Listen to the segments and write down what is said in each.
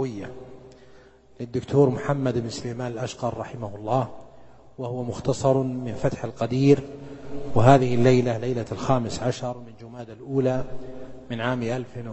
للدكتور محمد بن سليمان الأشقر رحمه الله، وهو مختصر من فتح القدير. وهذه الليلة ليلة 15 من جمادى الأولى من عام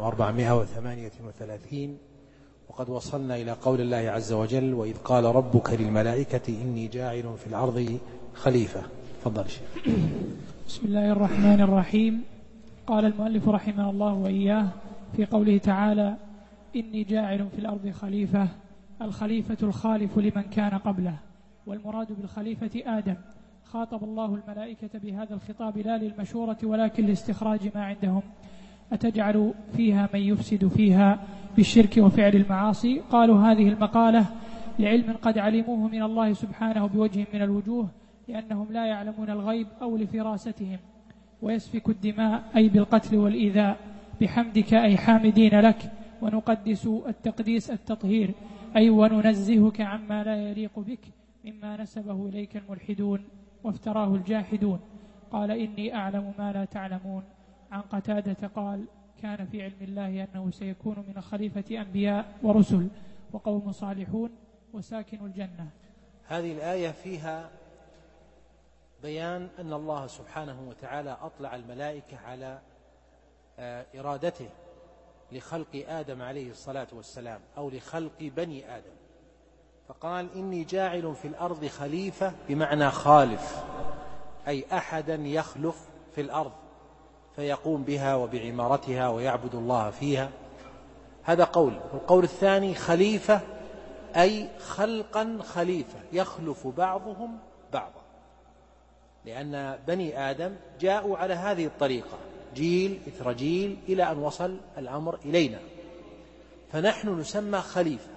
1438، وقد وصلنا إلى قول الله عز وجل: وإذ قال ربك للملائكة إني جاعل في الأرض خليفة. تفضل شيخ. بسم الله الرحمن الرحيم. قال المؤلف رحمه الله وإياه في قوله تعالى: إني جاعل في الأرض خليفة. الخليفة الخالف لمن كان قبله، والمراد بالخليفة آدم. خاطب الله الملائكة بهذا الخطاب لا للمشورة ولكن لاستخراج ما عندهم. أتجعل فيها من يفسد فيها بالشرك وفعل المعاصي؟ قالوا هذه المقالة لعلم قد علموه من الله سبحانه بوجه من الوجوه، لأنهم لا يعلمون الغيب أو لفراستهم. ويسفك الدماء أي بالقتل والإيذاء، بحمدك أي حامدين لك. ونقدس التقديس التطهير أي وننزهك عما لا يليق بك مما نسبه إليك الملحدون وافتراه الجاحدون. قال إني أعلم ما لا تعلمون. عن قتادة قال: كان في علم الله أنه سيكون من الخليفة أنبياء ورسل وقوم صالحون وساكن الجنة. هذه الآية فيها بيان أن الله سبحانه وتعالى أطلع الملائكة على إرادته لخلق آدم عليه الصلاة والسلام، أو لخلق بني آدم، فقال: إني جاعل في الأرض خليفة، بمعنى خالف، أي أحدا يخلف في الأرض فيقوم بها وبعمارتها ويعبد الله فيها. هذا قول. والقول الثاني: خليفة أي خلقا خليفة، يخلف بعضهم بعضا، لأن بني آدم جاءوا على هذه الطريقة، جيل إثر جيل، إلى أن وصل الأمر إلينا، فنحن نسمى خليفة.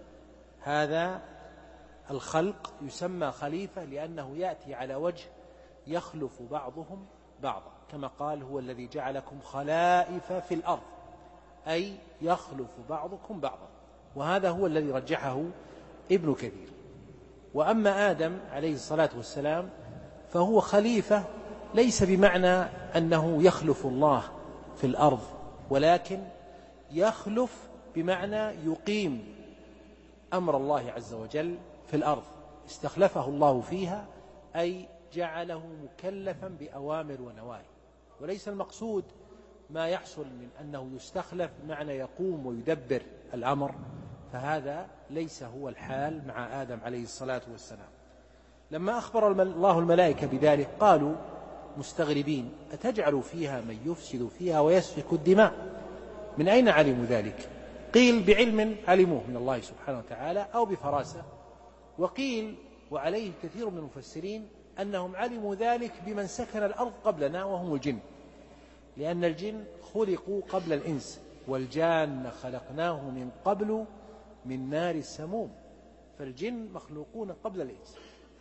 هذا الخلق يسمى خليفة لأنه يأتي على وجه يخلف بعضهم بعضا، كما قال: هو الذي جعلكم خلائف في الأرض، أي يخلف بعضكم بعضا. وهذا هو الذي رجحه ابن كثير. وأما آدم عليه الصلاة والسلام فهو خليفة، ليس بمعنى أنه يخلف الله في الأرض، ولكن يخلف بمعنى يقيم أمر الله عز وجل في الأرض، استخلفه الله فيها، أي جعله مكلفا بأوامر ونواهي. وليس المقصود ما يحصل من أنه يستخلف بمعنى يقوم ويدبر الأمر، فهذا ليس هو الحال مع آدم عليه الصلاة والسلام. لما أخبر الله الملائكة بذلك قالوا مستغربين: أتجعل فيها من يفسد فيها ويسفك الدماء؟ من أين علموا ذلك؟ قيل بعلم علموه من الله سبحانه وتعالى أو بفراسة، وقيل وعليه كثير من المفسرين أنهم علموا ذلك بمن سكن الأرض قبلنا وهم الجن، لأن الجن خلقوا قبل الإنس، والجان خلقناه من قبل من نار السموم، فالجن مخلوقون قبل الإنس.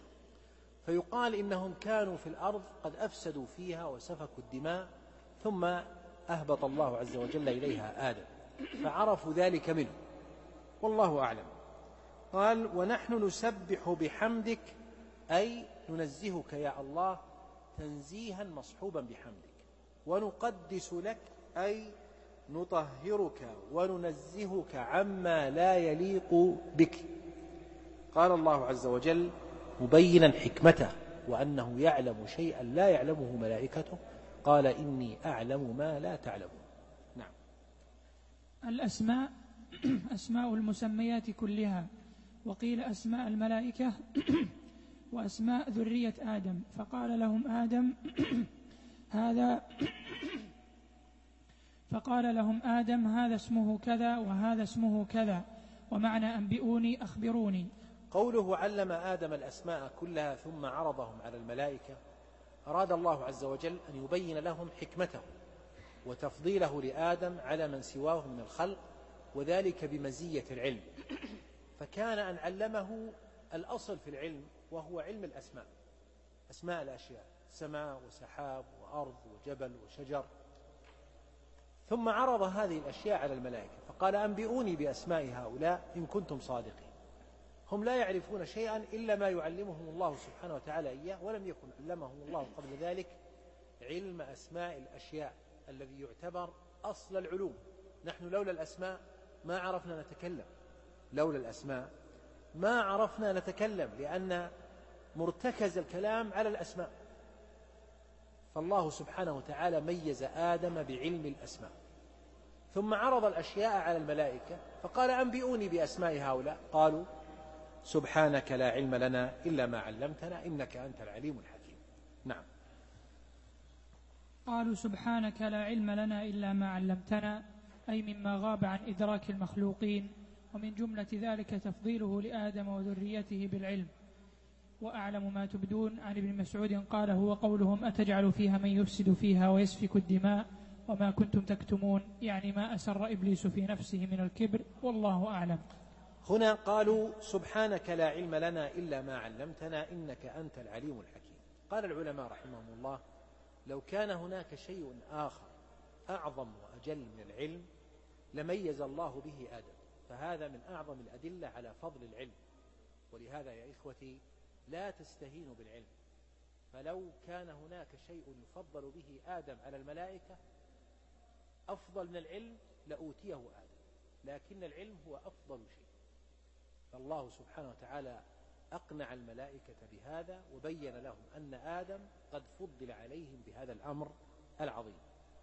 فيقال إنهم كانوا في الأرض قد أفسدوا فيها وسفكوا الدماء، ثم أهبط الله عز وجل إليها آدم، فعرفوا ذلك منه، والله أعلم. قال: ونحن نسبح بحمدك، أي ننزهك يا الله تنزيها مصحوبا بحمدك. ونقدس لك، أي نطهرك وننزهك عما لا يليق بك. قال الله عز وجل مبينا حكمته وأنه يعلم شيئا لا يعلمه ملائكته، قال: إني أعلم ما لا تعلمون. نعم. الأسماء أسماء المسميات كلها، وقيل أسماء الملائكة وأسماء ذرية آدم. فقال لهم آدم هذا اسمه كذا وهذا اسمه كذا، ومعنى أنبئوني أخبروني. قوله علم آدم الأسماء كلها ثم عرضهم على الملائكة، أراد الله عز وجل أن يبين لهم حكمته وتفضيله لآدم على من سواه من الخلق، وذلك بمزية العلم. فكان أن علمه الأصل في العلم، وهو علم الأسماء، أسماء الأشياء، سماء وسحاب وأرض وجبل وشجر، ثم عرض هذه الأشياء على الملائكة فقال: أنبئوني بأسماء هؤلاء إن كنتم صادقين. هم لا يعرفون شيئا إلا ما يعلمهم الله سبحانه وتعالى إياه، ولم يكن علمهم الله قبل ذلك علم أسماء الأشياء الذي يعتبر أصل العلوم. نحن لولا الأسماء ما عرفنا نتكلم، لولا الأسماء ما عرفنا نتكلم، لأن مرتكز الكلام على الأسماء. فالله سبحانه وتعالى ميز آدم بعلم الأسماء، ثم عرض الأشياء على الملائكة فقال أنبئوني بأسماء هؤلاء، قالوا سبحانك لا علم لنا إلا ما علمتنا إنك أنت العليم الحكيم. نعم. قالوا سبحانك لا علم لنا إلا ما علمتنا، أي مما غاب عن إدراك المخلوقين، ومن جملة ذلك تفضيله لآدم وذريته بالعلم. وأعلم ما تبدون عن ابن مسعود قال هو قولهم أتجعل فيها من يفسد فيها ويسفك الدماء وما كنتم تكتمون، يعني ما أسر إبليس في نفسه من الكبر، والله أعلم. هنا قالوا سبحانك لا علم لنا إلا ما علمتنا إنك أنت العليم الحكيم. قال العلماء رحمهم الله لو كان هناك شيء آخر أعظم وأجل من العلم لميز الله به آدم، فهذا من أعظم الأدلة على فضل العلم. ولهذا يا إخوتي لا تستهينوا بالعلم، فلو كان هناك شيء يفضل به آدم على الملائكة أفضل من العلم لأوتيه آدم، لكن العلم هو أفضل شيء. فالله سبحانه وتعالى أقنع الملائكة بهذا وبين لهم أن آدم قد فضل عليهم بهذا الأمر العظيم.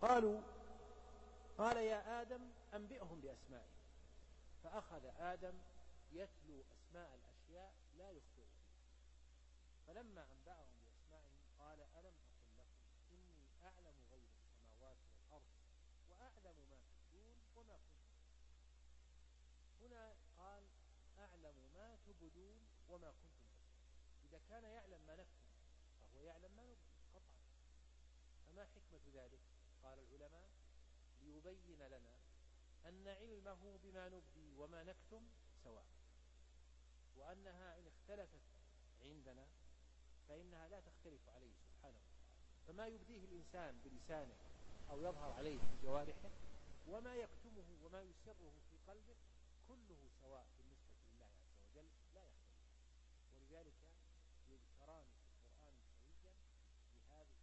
قال يا آدم أنبئهم بأسمائهم، فأخذ آدم يتلو أسماء الأشياء لا يخطئ فيها، فلما أنبأهم بأسمائهم قال ألم أقل لكم إني أعلم غيب السماوات والأرض وأعلم ما تبدون وما كنتم. هنا قال أعلم ما تبدون وما كنتم تكتمون. إذا كان يعلم ما نكتم فهو يعلم ما نبدي قطعا. فما حكمة ذلك؟ قال العلماء ليبين لنا أن علمه بما نبدي وما نكتم سواء، وأنها إن اختلفت عندنا فإنها لا تختلف عليه سبحانه وتعالى. فما يبديه الإنسان بلسانه أو يظهر عليه بجوارحه وما يكتمه وما يسره في قلبه كله سواء بالنسبة لله عز وجل لا يختلف. ولذلك يذكران في القرآن سويا بهذه.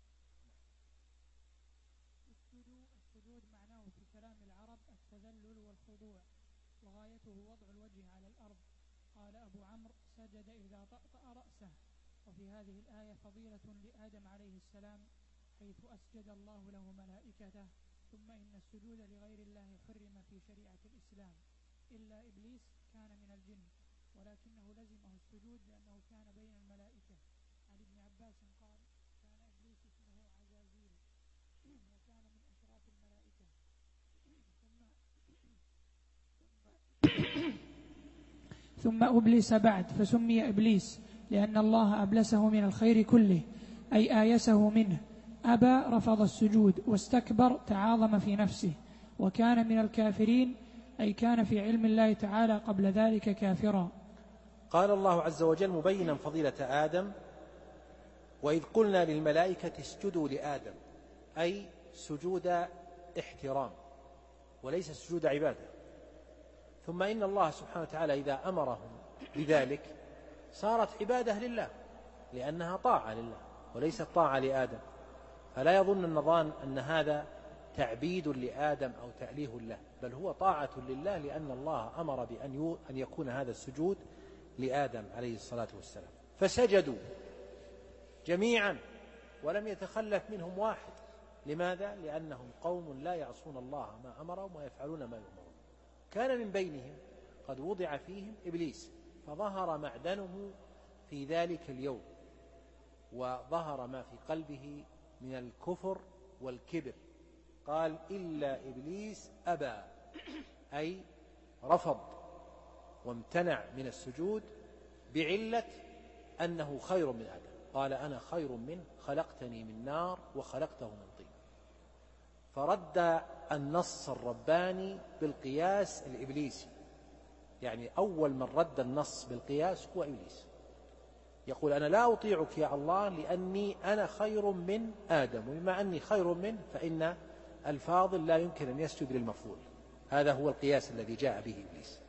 السجود معناه في كلام العرب التذلل والخضوع، وغايته وضع الوجه على الأرض. قال أبو عمرو سجد إذا طأطأ رأسه. وفي هذه الآية فضيلة لآدم عليه السلام حيث أسجد الله له ملائكته. ثم إن السجود لغير الله حرم في شريعة الإسلام إلا إبليس كان من الجن، ولكنه لزمه السجود لأنه كان بين الملائكة. عن ابن عباس قال كان إبليس اسمه عزازيل وكان من أشراف الملائكة. ثم أبلس بعد فسمي إبليس لأن الله أبلسه من الخير كله، أي آيسه منه. أبى رفض السجود، واستكبر تعاظم في نفسه، وكان من الكافرين، أي كان في علم الله تعالى قبل ذلك كافرا. قال الله عز وجل مبينا فضيلة آدم وإذ قلنا للملائكة اسجدوا لآدم، أي سجود احترام وليس سجود عبادة. ثم إن الله سبحانه وتعالى إذا أمرهم بذلك صارت عبادة لله لأنها طاعة لله وليست طاعة لآدم. فلا يظن النظان أن هذا تعبيد لآدم أو تأليه له، بل هو طاعة لله لأن الله أمر بأن يكون هذا السجود لآدم عليه الصلاة والسلام. فسجدوا جميعا ولم يتخلف منهم واحد. لماذا؟ لأنهم قوم لا يعصون الله ما أمرهم ويفعلون ما يؤمرون. كان من بينهم قد وضع فيهم إبليس، فظهر معدنه في ذلك اليوم، وظهر ما في قلبه من الكفر والكبر. قال إلا إبليس أبى، أي رفض وامتنع من السجود بعلة أنه خير من آدم. قال أنا خير منه خلقتني من نار وخلقته من طين. فرد النص الرباني بالقياس الإبليسي، يعني أول من رد النص بالقياس هو إبليس. يقول أنا لا أطيعك يا الله لأني أنا خير من آدم، وبما أني خير منه فإن الفاضل لا يمكن أن يسجد للمفضول. هذا هو القياس الذي جاء به إبليس.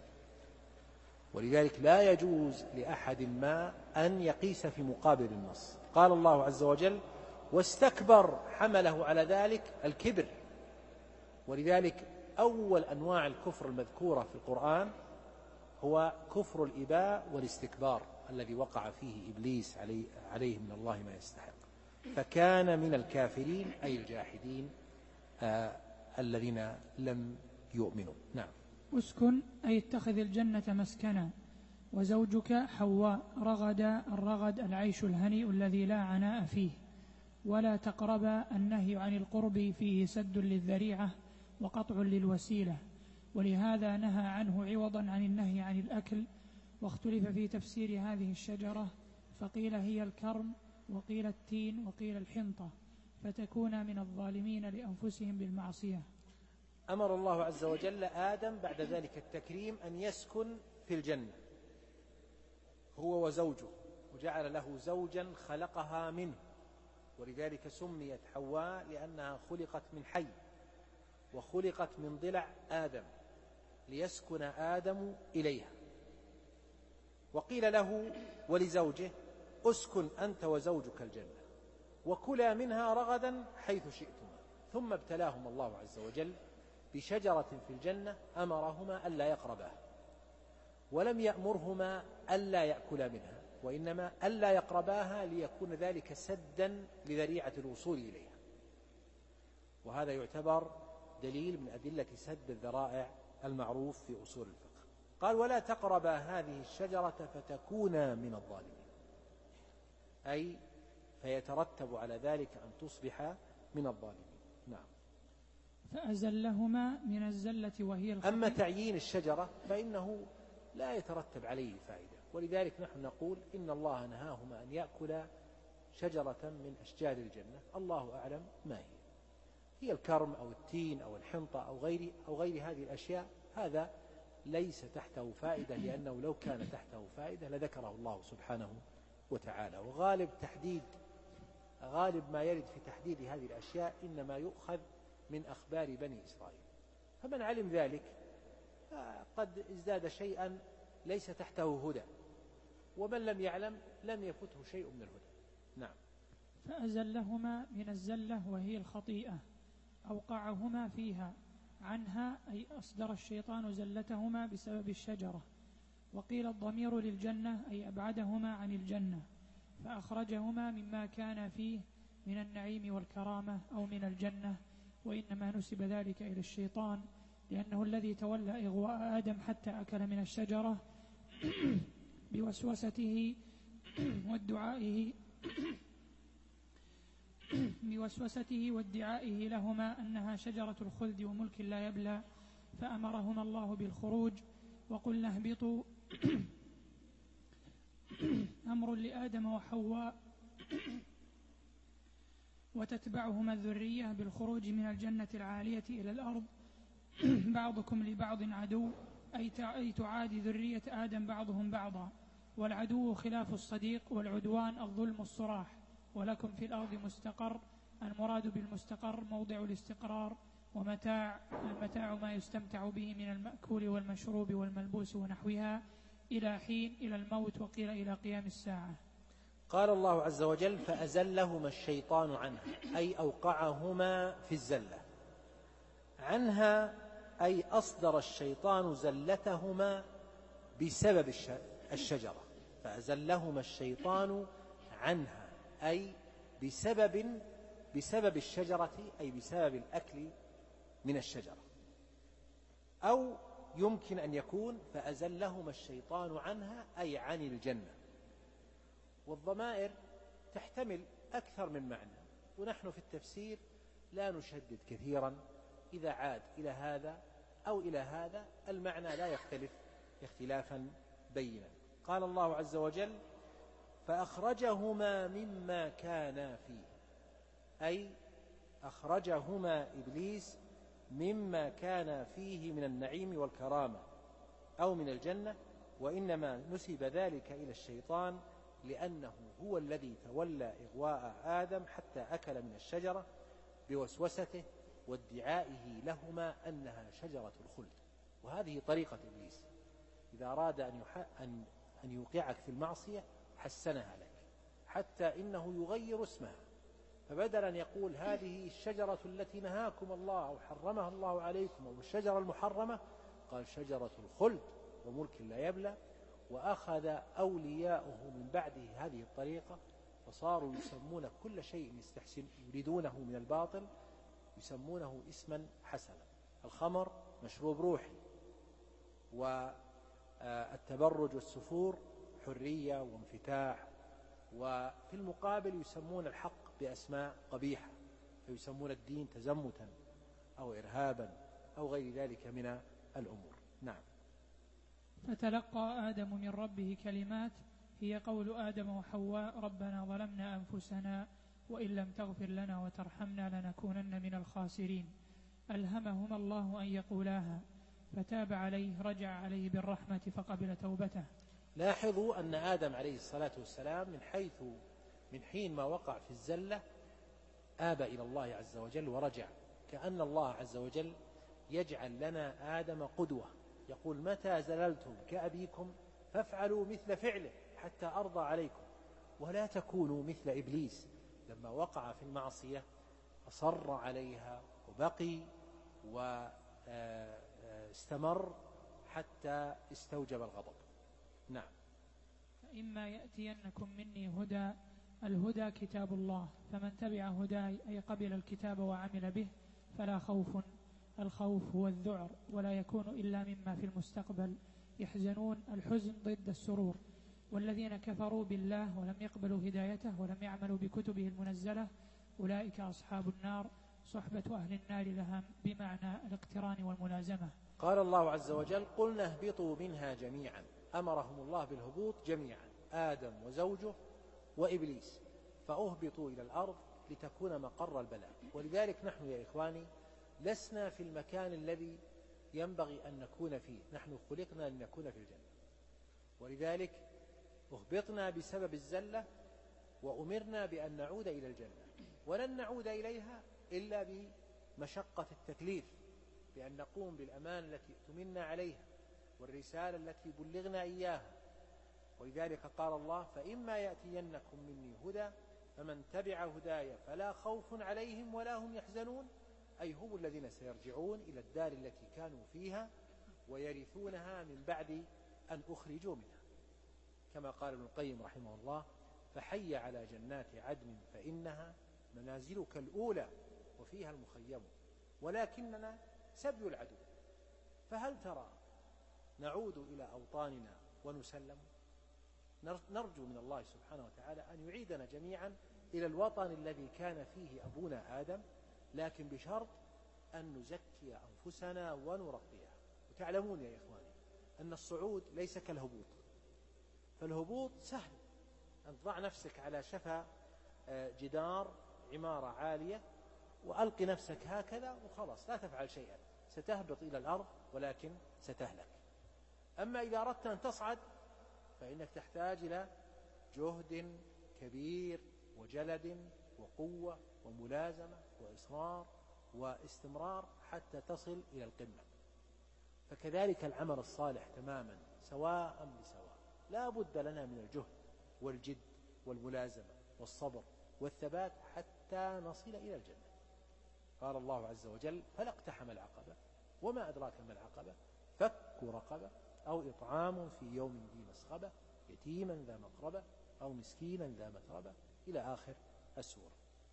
ولذلك لا يجوز لأحد ما أن يقيس في مقابل النص. قال الله عز وجل واستكبر، حمله على ذلك الكبر. ولذلك أول أنواع الكفر المذكورة في القرآن هو كفر الإباء والاستكبار الذي وقع فيه إبليس عليه من الله ما يستحق، فكان من الكافرين أي الجاحدين الذين لم يؤمنوا. نعم. اسكن أي اتخذ الجنة مسكنا. وزوجك حواء. رغد الرغد العيش الهنيء الذي لا عناء فيه. ولا تقربا النهي عن القرب فيه سد للذريعة وقطع للوسيلة، ولهذا نهى عنه عوضا عن النهي عن الأكل. واختلف في تفسير هذه الشجرة، فقيل هي الكرم، وقيل التين، وقيل الحنطة، فتكون من الظالمين لأنفسهم بالمعصية. أمر الله عز وجل آدم بعد ذلك التكريم أن يسكن في الجنة هو وزوجه، وجعل له زوجا خلقها منه، ولذلك سميت حواء لأنها خلقت من حي وخلقت من ضلع آدم ليسكن آدم إليها. وقيل له ولزوجه اسكن أنت وزوجك الجنة وكلا منها رغدا حيث شئتما. ثم ابتلاهما الله عز وجل بشجرة في الجنة أمرهما ألا يقرباها، ولم يأمرهما ألا يأكلا منها، وإنما ألا يقرباها ليكون ذلك سدا لذريعة الوصول إليها، وهذا يعتبر دليل من أدلة سد الذرائع المعروف في أصول الفقه. قال ولا تقربا هذه الشجرة فتكونا من الظالمين، أي فيترتب على ذلك أن تصبح من الظالمين. نعم. فأزلهما من الزلة وهي الخطيئة. أما تعيين الشجرة فإنه لا يترتب عليه فائدة، ولذلك نحن نقول إن الله نهاهما أن يأكلا شجرة من أشجار الجنة الله أعلم ما هي الكرم أو التين أو الحنطة أو غير هذه الأشياء، هذا ليس تحته فائدة، لأنه لو كان تحته فائدة لذكره الله سبحانه وتعالى. وغالب ما يرد في تحديد هذه الأشياء إنما يؤخذ من أخبار بني إسرائيل، فمن علم ذلك قد ازداد شيئا ليس تحته هدى، ومن لم يعلم لم يفته شيء من الهدى. نعم. فأزلهما من الزلة وهي الخطيئة، أوقعهما فيها عنها، أي أصدر الشيطان زلتهما بسبب الشجرة. وقيل الضمير للجنة، أي أبعدهما عن الجنة، فأخرجهما مما كان فيه من النعيم والكرامة أو من الجنة، وإنما نسب ذلك إلى الشيطان لأنه الذي تولى إغواء آدم حتى أكل من الشجرة بوسوسته وادعائه لهما أنها شجرة الخلد وملك لا يبلى، فأمرهما الله بالخروج. وقلنا اهبطوا أمر لآدم وحواء، وتتبعهما الذرية بالخروج من الجنة العالية إلى الأرض، بعضكم لبعض عدو، أي تعادي ذرية آدم بعضهم بعضا. والعدو خلاف الصديق، والعدوان الظلم الصراح. ولكم في الأرض مستقر، المراد بالمستقر موضع الاستقرار. ومتاع، المتاع ما يستمتع به من المأكول والمشروب والملبوس ونحوها، إلى حين، إلى الموت، وقيل إلى قيام الساعة. قال الله عز وجل فأزلهما الشيطان عنها، أي أوقعهما في الزلة. عنها أي أصدر الشيطان زلتهما بسبب الشجرة. فأزلهما الشيطان عنها أي بسبب الشجرة، أي بسبب الأكل من الشجرة. أو يمكن أن يكون فأزلهما الشيطان عنها أي عن الجنة. والضمائر تحتمل أكثر من معنى، ونحن في التفسير لا نشدد كثيرا، إذا عاد إلى هذا أو إلى هذا المعنى لا يختلف اختلافا بينا. قال الله عز وجل فأخرجهما مما كانا فيه، أي أخرجهما إبليس مما كان فيه من النعيم والكرامة أو من الجنة، وإنما نسب ذلك إلى الشيطان لأنه هو الذي تولى إغواء آدم حتى أكل من الشجرة بوسوسته وادعائه لهما أنها شجرة الخلد. وهذه طريقة إبليس، إذا أراد أن يوقعك في المعصية حسنها لك، حتى إنه يغير اسمها، فبدل أن يقول هذه الشجرة التي نهاكم الله أو حرمها الله عليكم أو الشجرة المحرمة، قال شجرة الخلد وملك لا يبلى، وأخذ أولياؤه من بعده هذه الطريقة، فصاروا يسمون كل شيء يريدونه من الباطل يسمونه اسما حسنا. الخمر مشروب روحي، والتبرج والسفور حرية وانفتاح، وفي المقابل يسمون الحق بأسماء قبيحة، فيسمون الدين تزمتا أو إرهابا أو غير ذلك من الأمور. نعم. فتلقى آدم من ربه كلمات هي قول آدم وحواء ربنا ظلمنا أنفسنا وإن لم تغفر لنا وترحمنا لنكونن من الخاسرين، ألهمهما الله أن يقولاها فتاب عليه، رجع عليه بالرحمة فقبل توبته. لاحظوا أن آدم عليه الصلاة والسلام من حين ما وقع في الزلة آب إلى الله عز وجل ورجع، كأن الله عز وجل يجعل لنا آدم قدوة، يقول متى زللتم كأبيكم فافعلوا مثل فعله حتى أرضى عليكم، ولا تكونوا مثل إبليس لما وقع في المعصية أصر عليها وبقي واستمر حتى استوجب الغضب. نعم. فإما يأتينكم مني هدى، الهدى كتاب الله، فمن تبع هداي أي قبل الكتاب وعمل به فلا خوف. الخوف هو الذعر، ولا يكون إلا مما في المستقبل. يحزنون، الحزن ضد السرور. والذين كفروا بالله ولم يقبلوا هدايته ولم يعملوا بكتبه المنزلة أولئك أصحاب النار، صحبة أهل النار لها بمعنى الاقتران والملازمة. قال الله عز وجل قلنا اهبطوا منها جميعا، أمرهم الله بالهبوط جميعا، آدم وزوجه وإبليس، فأهبطوا إلى الأرض لتكون مقر البلاء. ولذلك نحن يا إخواني لسنا في المكان الذي ينبغي أن نكون فيه، نحن خلقنا لنكون في الجنة، ولذلك أهبطنا بسبب الزلة وأمرنا بأن نعود إلى الجنة، ولن نعود إليها إلا بمشقة التكليف، بأن نقوم بالأمانة التي اؤتمنا عليها والرسالة التي بلغنا إياها. ولذلك قال الله فإما يأتينكم مني هدى فمن تبع هداي فلا خوف عليهم ولا هم يحزنون، أي هم الذين سيرجعون إلى الدار التي كانوا فيها ويرثونها من بعد أن أخرجوا منها، كما قال ابن القيم رحمه الله فحي على جنات عدن فإنها منازلك الأولى وفيها المخيم، ولكننا سبي العدو، فهل ترى نعود إلى أوطاننا ونسلم؟ نرجو من الله سبحانه وتعالى أن يعيدنا جميعا إلى الوطن الذي كان فيه أبونا آدم، لكن بشرط أن نزكي أنفسنا ونرقيها. وتعلمون يا إخواني أن الصعود ليس كالهبوط، فالهبوط سهل، أن تضع نفسك على شفا جدار عمارة عالية وألقي نفسك هكذا وخلاص لا تفعل شيئا، ستهبط إلى الأرض ولكن ستهلك. أما إذا أردت أن تصعد فإنك تحتاج إلى جهد كبير وجلد وقوة وملازمة وإصرار واستمرار حتى تصل إلى القمة. فكذلك العمل الصالح تماما سواء بسواء، لا بد لنا من الجهد والجد والملازمة والصبر والثبات حتى نصل إلى الجنة. قال الله عز وجل فلا اقتحم العقبة وما أدراك ما العقبة فك رقبة أو إطعام في يوم ذي مسغبة يتيما ذا مقربة أو مسكينا ذا متربة إلى آخر السورة.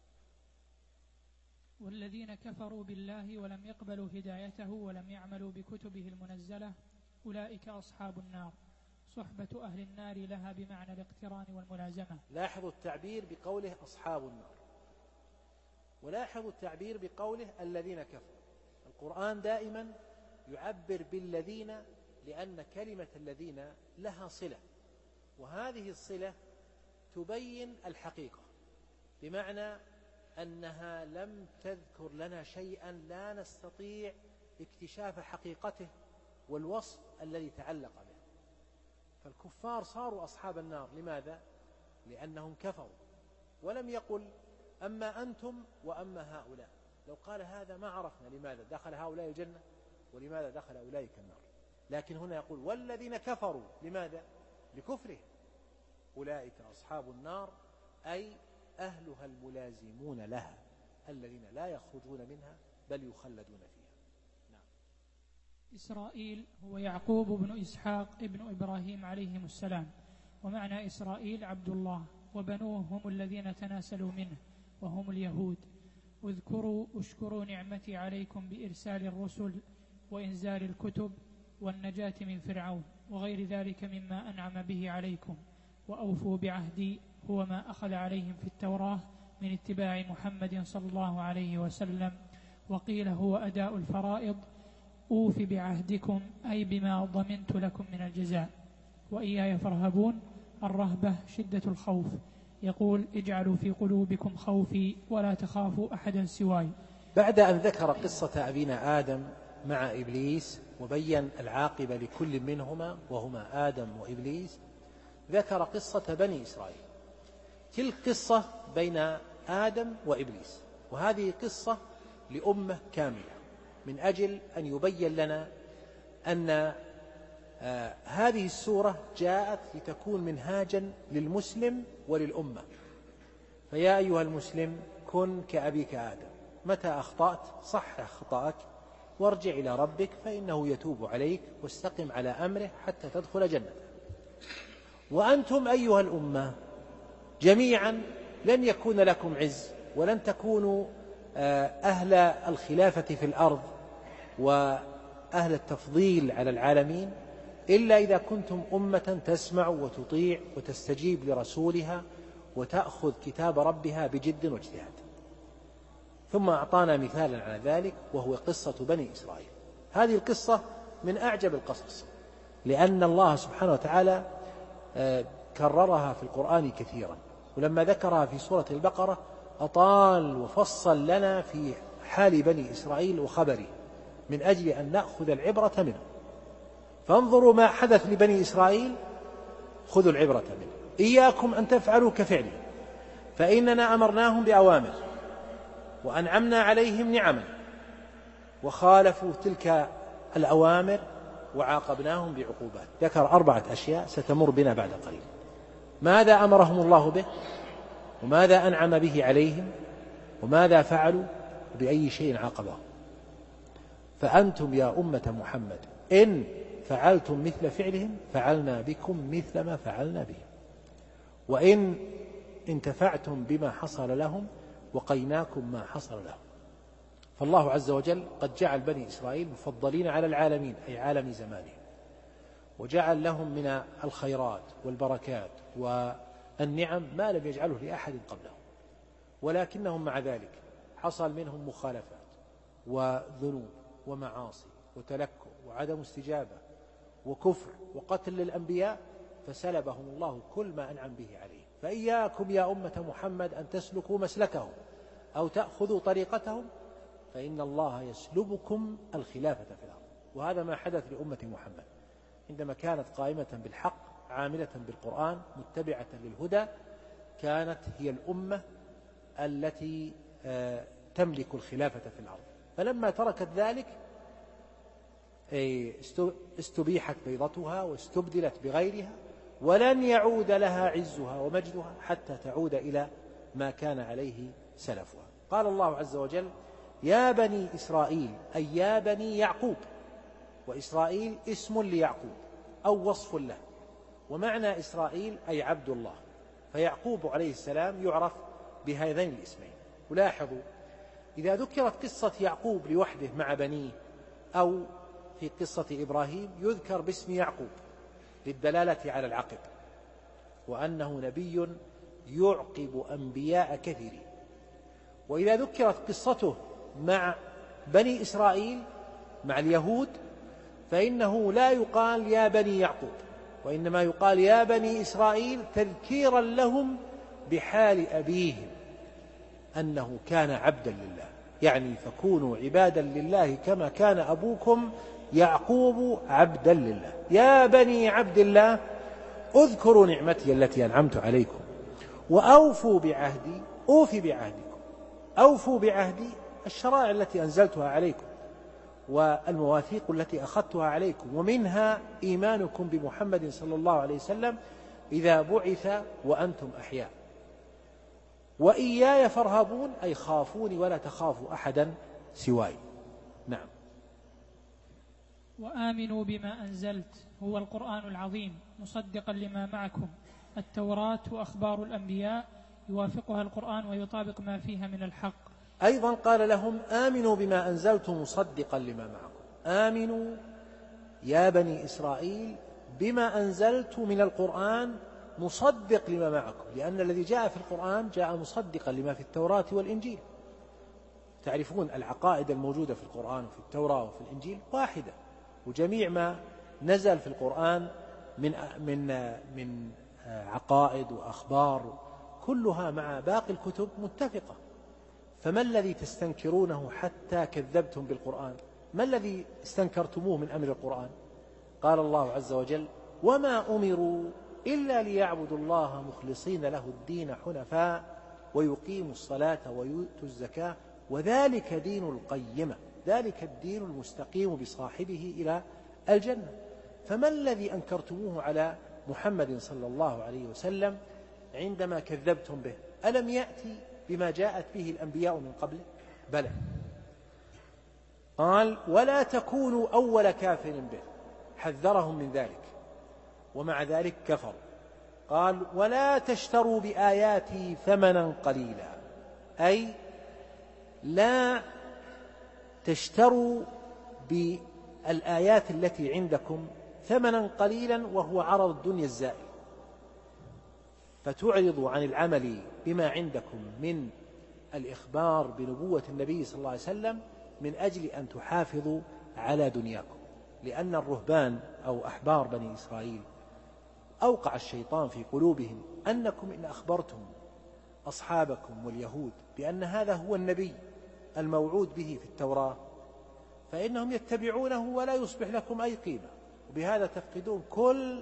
والذين كفروا بالله ولم يقبلوا هدايته ولم يعملوا بكتبه المنزلة أولئك أصحاب النار، صحبة أهل النار لها بمعنى الاقتران والملازمة. لاحظوا التعبير بقوله أصحاب النار، ولاحظوا التعبير بقوله الذين كفروا. القرآن دائما يعبر بالذين لأن كلمة الذين لها صلة، وهذه الصلة تبين الحقيقة، بمعنى أنها لم تذكر لنا شيئا لا نستطيع اكتشاف حقيقته والوصف الذي تعلق به. فالكفار صاروا أصحاب النار، لماذا؟ لأنهم كفروا، ولم يقل أما أنتم وأما هؤلاء. لو قال هذا ما عرفنا لماذا دخل هؤلاء الجنة ولماذا دخل أولئك النار، لكن هنا يقول والذين كفروا، لماذا؟ لكفرهم. أولئك أصحاب النار أي أهلها الملازمون لها الذين لا يخرجون منها بل يخلدون فيها. نعم. إسرائيل هو يعقوب بن إسحاق ابن إبراهيم عليهم السلام، ومعنى إسرائيل عبد الله، وبنوه هم الذين تناسلوا منه وهم اليهود. اشكروا نعمتي عليكم بإرسال الرسل وإنزال الكتب والنجاة من فرعون وغير ذلك مما أنعم به عليكم، وأوفوا بعهدي هو ما أخذ عليهم في التوراة من اتباع محمد صلى الله عليه وسلم. وقيل هو أداء الفرائض. أوف بعهدكم أي بما ضمنت لكم من الجزاء. وإياي فارهبون، الرهبة شدة الخوف. يقول اجعلوا في قلوبكم خوفي ولا تخافوا أحدا سواي. بعد أن ذكر قصة أبينا آدم مع إبليس وبين العاقبة لكل منهما وهما آدم وإبليس، ذكر قصة بني إسرائيل. تلك قصة بين آدم وإبليس، وهذه قصة لأمة كاملة، من أجل أن يبين لنا أن هذه السورة جاءت لتكون منهاجا للمسلم وللأمة. فيا أيها المسلم كن كأبيك آدم، متى أخطأت صحح خطأك وارجع إلى ربك فإنه يتوب عليك، واستقم على أمره حتى تدخل جنته. وأنتم أيها الأمة جميعا لن يكون لكم عز، ولن تكونوا أهل الخلافة في الأرض وأهل التفضيل على العالمين إلا إذا كنتم أمة تسمع وتطيع وتستجيب لرسولها وتأخذ كتاب ربها بجد واجتهاد. ثم أعطانا مثالا على ذلك وهو قصة بني إسرائيل. هذه القصة من أعجب القصص، لأن الله سبحانه وتعالى كررها في القرآن كثيرا، ولما ذكرها في سورة البقرة أطال وفصل لنا في حال بني إسرائيل وخبره، من أجل أن نأخذ العبرة منه. فانظروا ما حدث لبني إسرائيل، خذوا العبرة منه. إياكم أن تفعلوا كفعله، فإننا أمرناهم بأوامر وأنعمنا عليهم نعما، وخالفوا تلك الأوامر وعاقبناهم بعقوبات. ذكر 4 أشياء ستمر بنا بعد قليل. ماذا أمرهم الله به، وماذا أنعم به عليهم، وماذا فعلوا، وبأي شيء عاقبهم. فأنتم يا أمة محمد إن فعلتم مثل فعلهم فعلنا بكم مثل ما فعلنا بهم، وإن انتفعتم بما حصل لهم وقيناكم ما حصل لهم. فالله عز وجل قد جعل بني إسرائيل مفضلين على العالمين، أي عالم زمانهم، وجعل لهم من الخيرات والبركات والنعم ما لم يجعله لأحد قبلهم، ولكنهم مع ذلك حصل منهم مخالفات وذنوب ومعاصي وتلكؤ وعدم استجابة وكفر وقتل للأنبياء، فسلبهم الله كل ما أنعم به عليه. فإياكم يا أمة محمد أن تسلكوا مسلكهم أو تأخذوا طريقتهم، فإن الله يسلبكم الخلافة في الأرض. وهذا ما حدث لأمة محمد عندما كانت قائمة بالحق عاملة بالقرآن متبعة للهدى، كانت هي الأمة التي تملك الخلافة في الأرض. فلما تركت ذلك استبيحت بيضتها واستبدلت بغيرها، ولن يعود لها عزها ومجدها حتى تعود إلى ما كان عليه سلفها. قال الله عز وجل يا بني إسرائيل، أي يا بني يعقوب، وإسرائيل اسم ليعقوب أو وصف له، ومعنى إسرائيل أي عبد الله، فيعقوب عليه السلام يعرف بهذين الاسمين. ولاحظوا إذا ذكرت قصة يعقوب لوحده مع بنيه أو في قصة إبراهيم يذكر باسم يعقوب للدلالة على العقب، وأنه نبي يعقب أنبياء كثيرين. وإذا ذكرت قصته مع بني إسرائيل مع اليهود فإنه لا يقال يا بني يعقوب، وإنما يقال يا بني إسرائيل تذكيرا لهم بحال أبيهم أنه كان عبدا لله، يعني فكونوا عبادا لله كما كان أبوكم يعقوب عبدا لله. يا بني عبد الله اذكروا نعمتي التي أنعمت عليكم وأوفوا بعهدي أوفي بعهدكم. أوفوا بعهدي الشرائع التي أنزلتها عليكم والمواثيق التي أخذتها عليكم، ومنها إيمانكم بمحمد صلى الله عليه وسلم إذا بعث وأنتم أحياء. وإياي فارهبون أي خافوني ولا تخافوا أحدا سواي. نعم. وآمنوا بما أنزلت هو القرآن العظيم مصدقا لما معكم التوراة وأخبار الأنبياء يوافقها القرآن ويطابق ما فيها من الحق. أيضا قال لهم آمنوا بما أنزلت مصدقا لما معكم. آمنوا يا بني إسرائيل بما أنزلت من القرآن مصدق لما معكم، لأن الذي جاء في القرآن جاء مصدقا لما في التوراة والإنجيل. تعرفون العقائد الموجودة في القرآن وفي التوراة وفي الإنجيل واحدة، وجميع ما نزل في القرآن من عقائد وأخبار كلها مع باقي الكتب متفقة. فما الذي تستنكرونه حتى كذبتم بالقرآن؟ ما الذي استنكرتموه من أمر القرآن؟ قال الله عز وجل وما أمروا إلا ليعبدوا الله مخلصين له الدين حنفاء ويقيموا الصلاة ويؤتوا الزكاة وذلك دين القيمة، ذلك الدين المستقيم بصاحبه إلى الجنة. فما الذي أنكرتموه على محمد صلى الله عليه وسلم عندما كذبتم به؟ ألم يأتي بما جاءت به الأنبياء من قبله؟ بلى. قال ولا تكونوا أول كافر به، حذرهم من ذلك، ومع ذلك كفروا. قال ولا تشتروا بآياتي ثمنا قليلا، أي لا تشتروا بالآيات التي عندكم ثمنا قليلا وهو عرض الدنيا الزائل، فتعرضوا عن العمل بما عندكم من الإخبار بنبوة النبي صلى الله عليه وسلم من أجل أن تحافظوا على دنياكم. لأن الرهبان أو أحبار بني إسرائيل أوقع الشيطان في قلوبهم أنكم إن أخبرتم أصحابكم واليهود بأن هذا هو النبي الموعود به في التوراة فإنهم يتبعونه ولا يصبح لكم أي قيمة، وبهذا تفقدون كل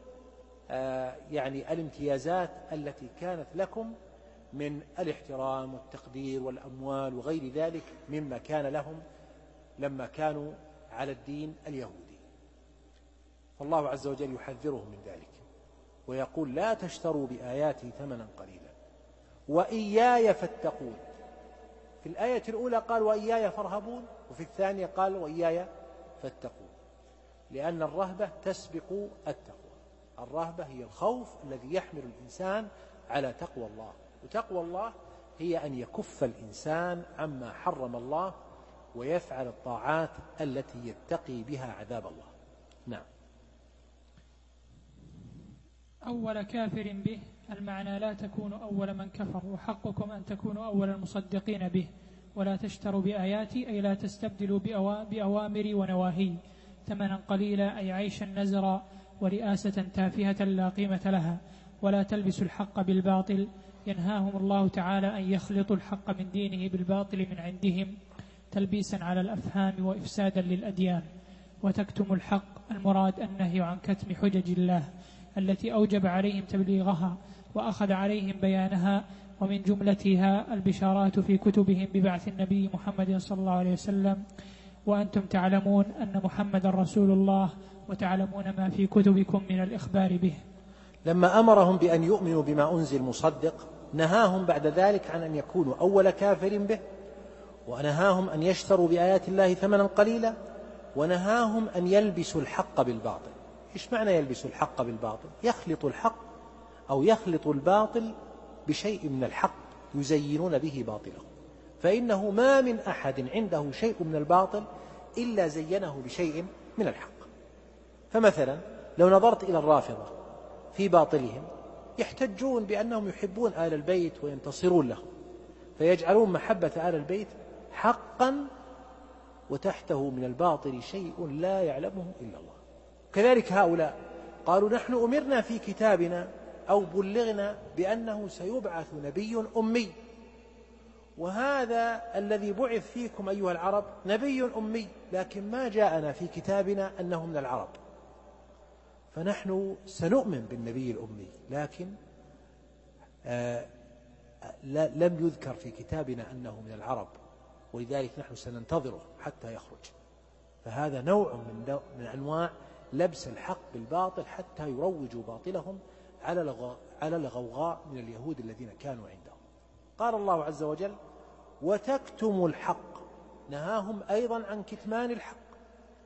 الامتيازات التي كانت لكم من الاحترام والتقدير والأموال وغير ذلك مما كان لهم لما كانوا على الدين اليهودي. فالله عز وجل يحذرهم من ذلك ويقول لا تشتروا بآياتي ثمنا قليلا وإياي فاتقون. في الآية الأولى قال وإياي فارهبون، وفي الثانية قال وإياي فاتقون، لأن الرهبة تسبق التقوى. الرهبة هي الخوف الذي يحمل الإنسان على تقوى الله، وتقوى الله هي أن يكف الإنسان عما حرم الله ويفعل الطاعات التي يتقي بها عذاب الله. نعم. أول كافر به، المعنى لا تكونوا أول من كفر، وحقكم أن تكونوا أول المصدقين به، ولا تشتروا بآياتي أي لا تستبدلوا بأوامري ونواهي ثمنا قليلا أي عيشا نزرا ورئاسة تافهة لا قيمة لها، ولا تلبسوا الحق بالباطل، ينهاهم الله تعالى أن يخلطوا الحق من دينه بالباطل من عندهم تلبيسا على الأفهام وإفسادا للأديان، وتكتموا الحق، المراد النهي عن كتم حجج الله التي أوجب عليهم تبليغها وأخذ عليهم بيانها، ومن جملتها البشارات في كتبهم ببعث النبي محمد صلى الله عليه وسلم، وأنتم تعلمون أن محمد رسول الله وتعلمون ما في كتبكم من الإخبار به. لما أمرهم بأن يؤمنوا بما أنزل مصدق نهاهم بعد ذلك عن أن يكونوا أول كافر به، ونهاهم أن يشتروا بآيات الله ثمنا قليلا، ونهاهم أن يلبسوا الحق بالباطل. إيش معنى يلبسوا الحق بالباطل؟ يخلط الحق أو يخلط الباطل بشيء من الحق يزينون به باطله، فإنه ما من أحد عنده شيء من الباطل إلا زينه بشيء من الحق. فمثلا لو نظرت إلى الرافضة في باطلهم يحتجون بأنهم يحبون آل البيت وينتصرون لهم، فيجعلون محبة آل البيت حقا وتحته من الباطل شيء لا يعلمه إلا الله. كذلك هؤلاء قالوا نحن أمرنا في كتابنا أو بلغنا بأنه سيبعث نبي أمي، وهذا الذي بعث فيكم أيها العرب نبي أمي، لكن ما جاءنا في كتابنا أنه من العرب، فنحن سنؤمن بالنبي الأمي، لكن لم يذكر في كتابنا أنه من العرب، ولذلك نحن سننتظره حتى يخرج. فهذا نوع من أنواع لبس الحق بالباطل حتى يروجوا باطلهم على الغوغاء من اليهود الذين كانوا عندهم. قال الله عز وجل وتكتموا الحق، نهاهم أيضا عن كتمان الحق،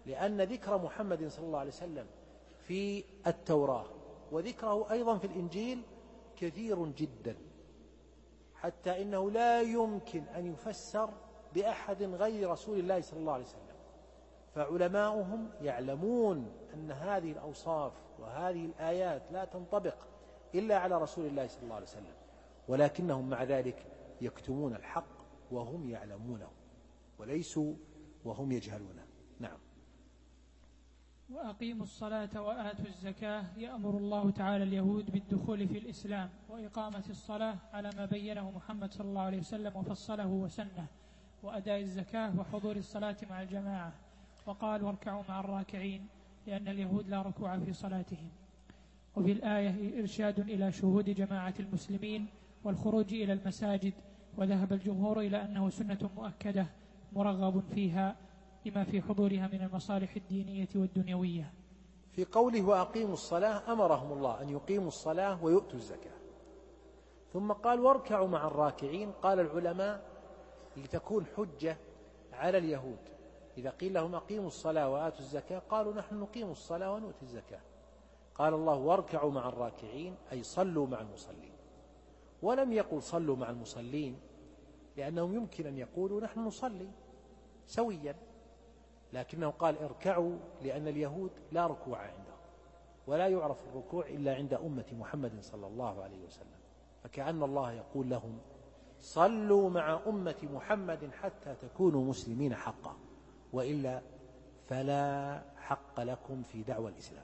لأن ذكر محمد صلى الله عليه وسلم في التوراة وذكره أيضا في الإنجيل كثير جدا، حتى إنه لا يمكن أن يفسر بأحد غير رسول الله صلى الله عليه وسلم. فعلماؤهم يعلمون أن هذه الأوصاف وهذه الآيات لا تنطبق إلا على رسول الله صلى الله عليه وسلم، ولكنهم مع ذلك يكتمون الحق وهم يعلمونه وليسوا وهم يجهلونه. نعم. وأقيموا الصلاة وآتوا الزكاة يأمر الله تعالى اليهود بالدخول في الإسلام وإقامة الصلاة على ما بينه محمد صلى الله عليه وسلم وفصله وسنه، وأداء الزكاة وحضور الصلاة مع الجماعة، وقال واركعوا مع الراكعين لأن اليهود لا ركوع في صلاتهم. وفي الآية إرشاد إلى شهود جماعة المسلمين والخروج إلى المساجد، وذهب الجمهور إلى أنه سنة مؤكدة مرغب فيها لما في حضورها من المصالح الدينية والدنيوية. في قوله وأقيموا الصلاة أمرهم الله أن يقيموا الصلاة ويؤتوا الزكاة، ثم قال واركعوا مع الراكعين. قال العلماء لتكون حجة على اليهود، إذا قيل لهم أقيموا الصلاة وآتوا الزكاة قالوا نحن نقيم الصلاة ونؤتي الزكاة. قال الله واركعوا مع الراكعين أي صلوا مع المصلين، ولم يقل صلوا مع المصلين لأنهم يمكن أن يقولوا نحن نصلي سويا، لكنه قال اركعوا لأن اليهود لا ركوع عندهم ولا يعرف الركوع إلا عند أمة محمد صلى الله عليه وسلم، فكأن الله يقول لهم صلوا مع أمة محمد حتى تكونوا مسلمين حقا، وإلا فلا حق لكم في دعوى الإسلام.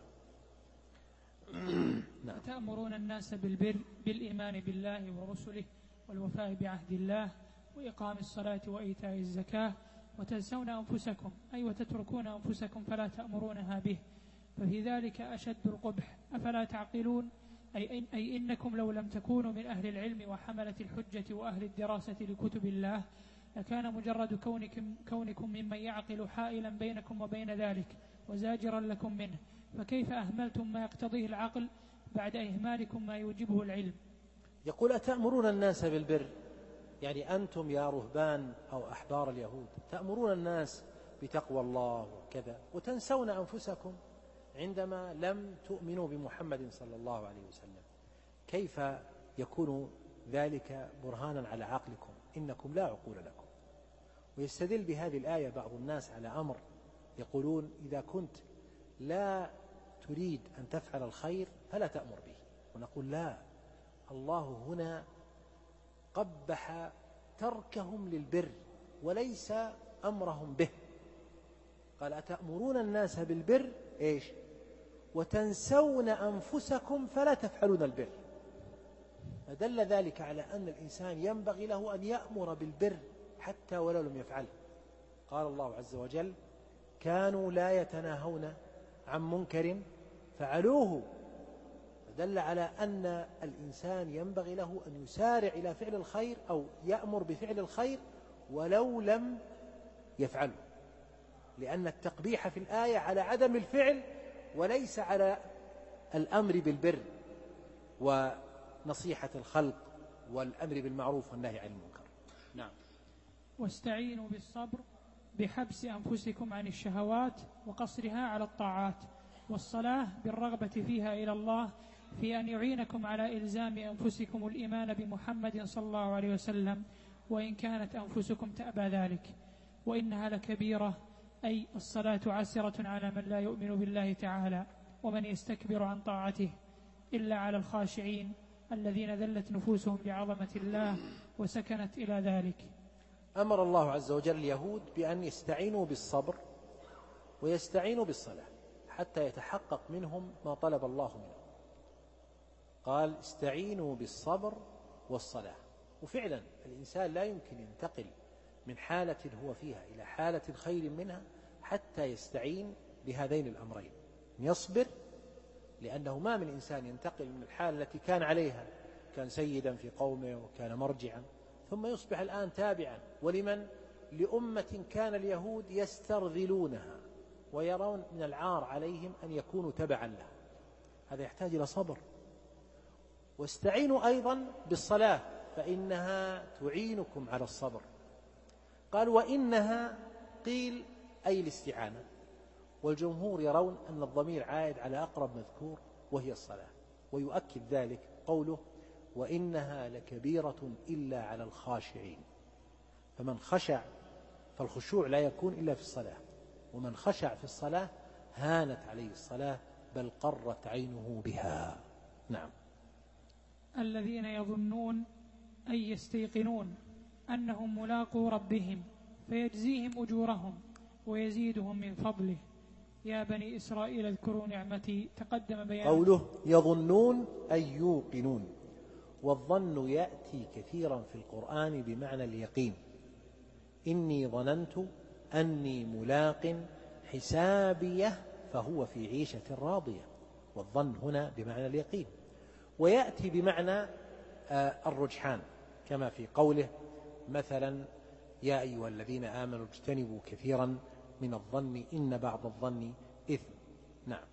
نعم. تأمرون الناس بالبر بالإيمان بالله ورسله والوفاء بعهد الله وإقام الصلاة وإيتاء الزكاة، وتنسون أنفسكم أي وتتركون أنفسكم فلا تأمرونها به، ففي ذلك أشد القبح. أفلا تعقلون؟ أي إنكم لو لم تكونوا من أهل العلم وحملة الحجة وأهل الدراسة لكتب الله لكان مجرد كونكم ممن يعقل حائلا بينكم وبين ذلك وزاجرا لكم منه، فكيف أهملتم ما يقتضيه العقل بعد إهمالكم ما يوجبه العلم؟ يقول أتأمرون الناس بالبر، يعني أنتم يا رهبان أو أحبار اليهود تأمرون الناس بتقوى الله وكذا وتنسون أنفسكم عندما لم تؤمنوا بمحمد صلى الله عليه وسلم، كيف يكون ذلك برهانا على عقلكم؟ إنكم لا عقول لكم. ويستدل بهذه الآية بعض الناس على أمر، يقولون إذا كنت لا تريد أن تفعل الخير فلا تأمر به، ونقول لا، الله هنا قبح تركهم للبر وليس أمرهم به. قال أتأمرون الناس بالبر إيش وتنسون أنفسكم فلا تفعلون البر، فدل ذلك على أن الإنسان ينبغي له أن يأمر بالبر حتى ولو لم يفعله. قال الله عز وجل كانوا لا يتناهون عن منكر فعلوه، فدل على أن الإنسان ينبغي له أن يسارع إلى فعل الخير أو يأمر بفعل الخير ولو لم يفعله، لأن التقبيح في الآية على عدم الفعل وليس على الأمر بالبر ونصيحة الخلق والأمر بالمعروف والنهي عن المنكر. نعم. واستعينوا بالصبر بحبس أنفسكم عن الشهوات وقصرها على الطاعات، والصلاة بالرغبة فيها إلى الله في أن يعينكم على إلزام أنفسكم الإيمان بمحمد صلى الله عليه وسلم وإن كانت أنفسكم تأبى ذلك، وإنها لكبيرة أي الصلاة عسرة على من لا يؤمن بالله تعالى ومن يستكبر عن طاعته، إلا على الخاشعين الذين ذلت نفوسهم لعظمة الله وسكنت إلى ذلك. أمر الله عز وجل اليهود بأن يستعينوا بالصبر ويستعينوا بالصلاة حتى يتحقق منهم ما طلب الله منهم. قال استعينوا بالصبر والصلاة، وفعلا الإنسان لا يمكن ينتقل من حالة هو فيها إلى حالة خير منها حتى يستعين بهذين الأمرين، يصبر لأنه ما من إنسان ينتقل من الحالة التي كان عليها، كان سيدا في قومه وكان مرجعا ثم يصبح الآن تابعا، ولمن؟ لأمة كان اليهود يسترذلونها ويرون من العار عليهم أن يكونوا تبعا لها، هذا يحتاج إلى صبر. واستعينوا أيضا بالصلاة فإنها تعينكم على الصبر. قال وإنها قيل أي الاستعانة، والجمهور يرون أن الضمير عائد على أقرب مذكور وهي الصلاة. ويؤكد ذلك قوله وإنها لكبيرة إلا على الخاشعين. فمن خشع، فالخشوع لا يكون إلا في الصلاة، ومن خشع في الصلاة هانت عليه الصلاة بل قرت عينه بها. نعم. الذين يظنون أي يستيقنون أنهم ملاقو ربهم فيجزيهم أجورهم ويزيدهم من فضله. يا بني إسرائيل اذكروا نعمتي تقدم بيان. قوله يظنون أي يوقنون، والظن يأتي كثيرا في القرآن بمعنى اليقين. إني ظننت أني ملاق حسابيه فهو في عيشة راضية، والظن هنا بمعنى اليقين. ويأتي بمعنى الرجحان كما في قوله مثلا يا أيها الذين آمنوا اجتنبوا كثيرا من الظن إن بعض الظن إثم. نعم.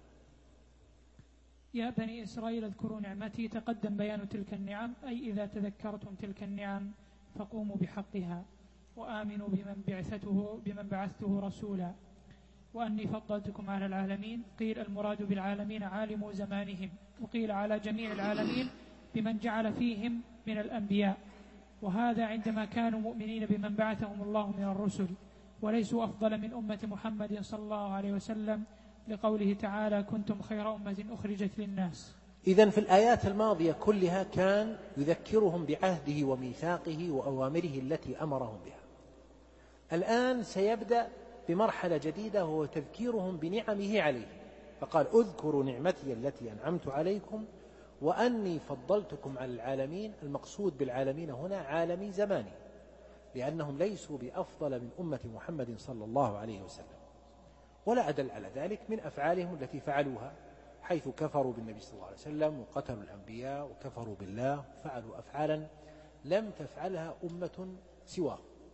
يا بني إسرائيل اذكروا نعمتي تقدم بيان تلك النعم، أي إذا تذكرتم تلك النعم فقوموا بحقها وآمنوا بمن بعثته رسولا وأني فضلتكم على العالمين. قيل المراد بالعالمين عالم زمانهم، وقيل على جميع العالمين بمن جعل فيهم من الأنبياء، وهذا عندما كانوا مؤمنين بمن بعثهم الله من الرسل وليسوا أفضل من أمة محمد صلى الله عليه وسلم، لقوله تعالى كنتم خير أمة أخرجت للناس. إذن في الآيات الماضية كلها كان يذكرهم بعهده وميثاقه وأوامره التي أمرهم بها. الآن سيبدأ بمرحلة جديدة وهو تذكيرهم بنعمه عليه، فقال اذكروا نعمتي التي أنعمت عليكم وأني فضلتكم على العالمين. المقصود بالعالمين هنا عالمي زماني، لأنهم ليسوا بأفضل من أمة محمد صلى الله عليه وسلم، ولا أدل على ذلك من أفعالهم التي فعلوها، حيث كفروا بالنبي صلى الله عليه وسلم وقتلوا الأنبياء وكفروا بالله، فعلوا أفعالا لم تفعلها أمة سواه.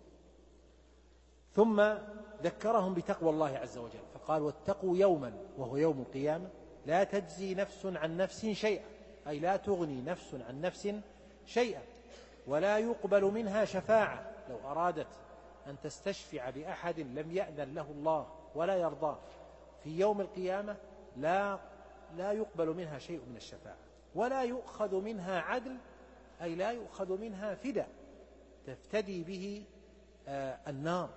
ثم ذكرهم بتقوى الله عز وجل فقال واتقوا يوما وهو يوم القيامة لا تجزي نفس عن نفس شيئا، أي لا تغني نفس عن نفس شيئا، ولا يقبل منها شفاعة. لو أرادت أن تستشفع بأحد لم يأذن له الله ولا يرضاه في يوم القيامة لا يقبل منها شيء من الشفاعة، ولا يؤخذ منها عدل، أي لا يؤخذ منها فداء تفتدي به النار،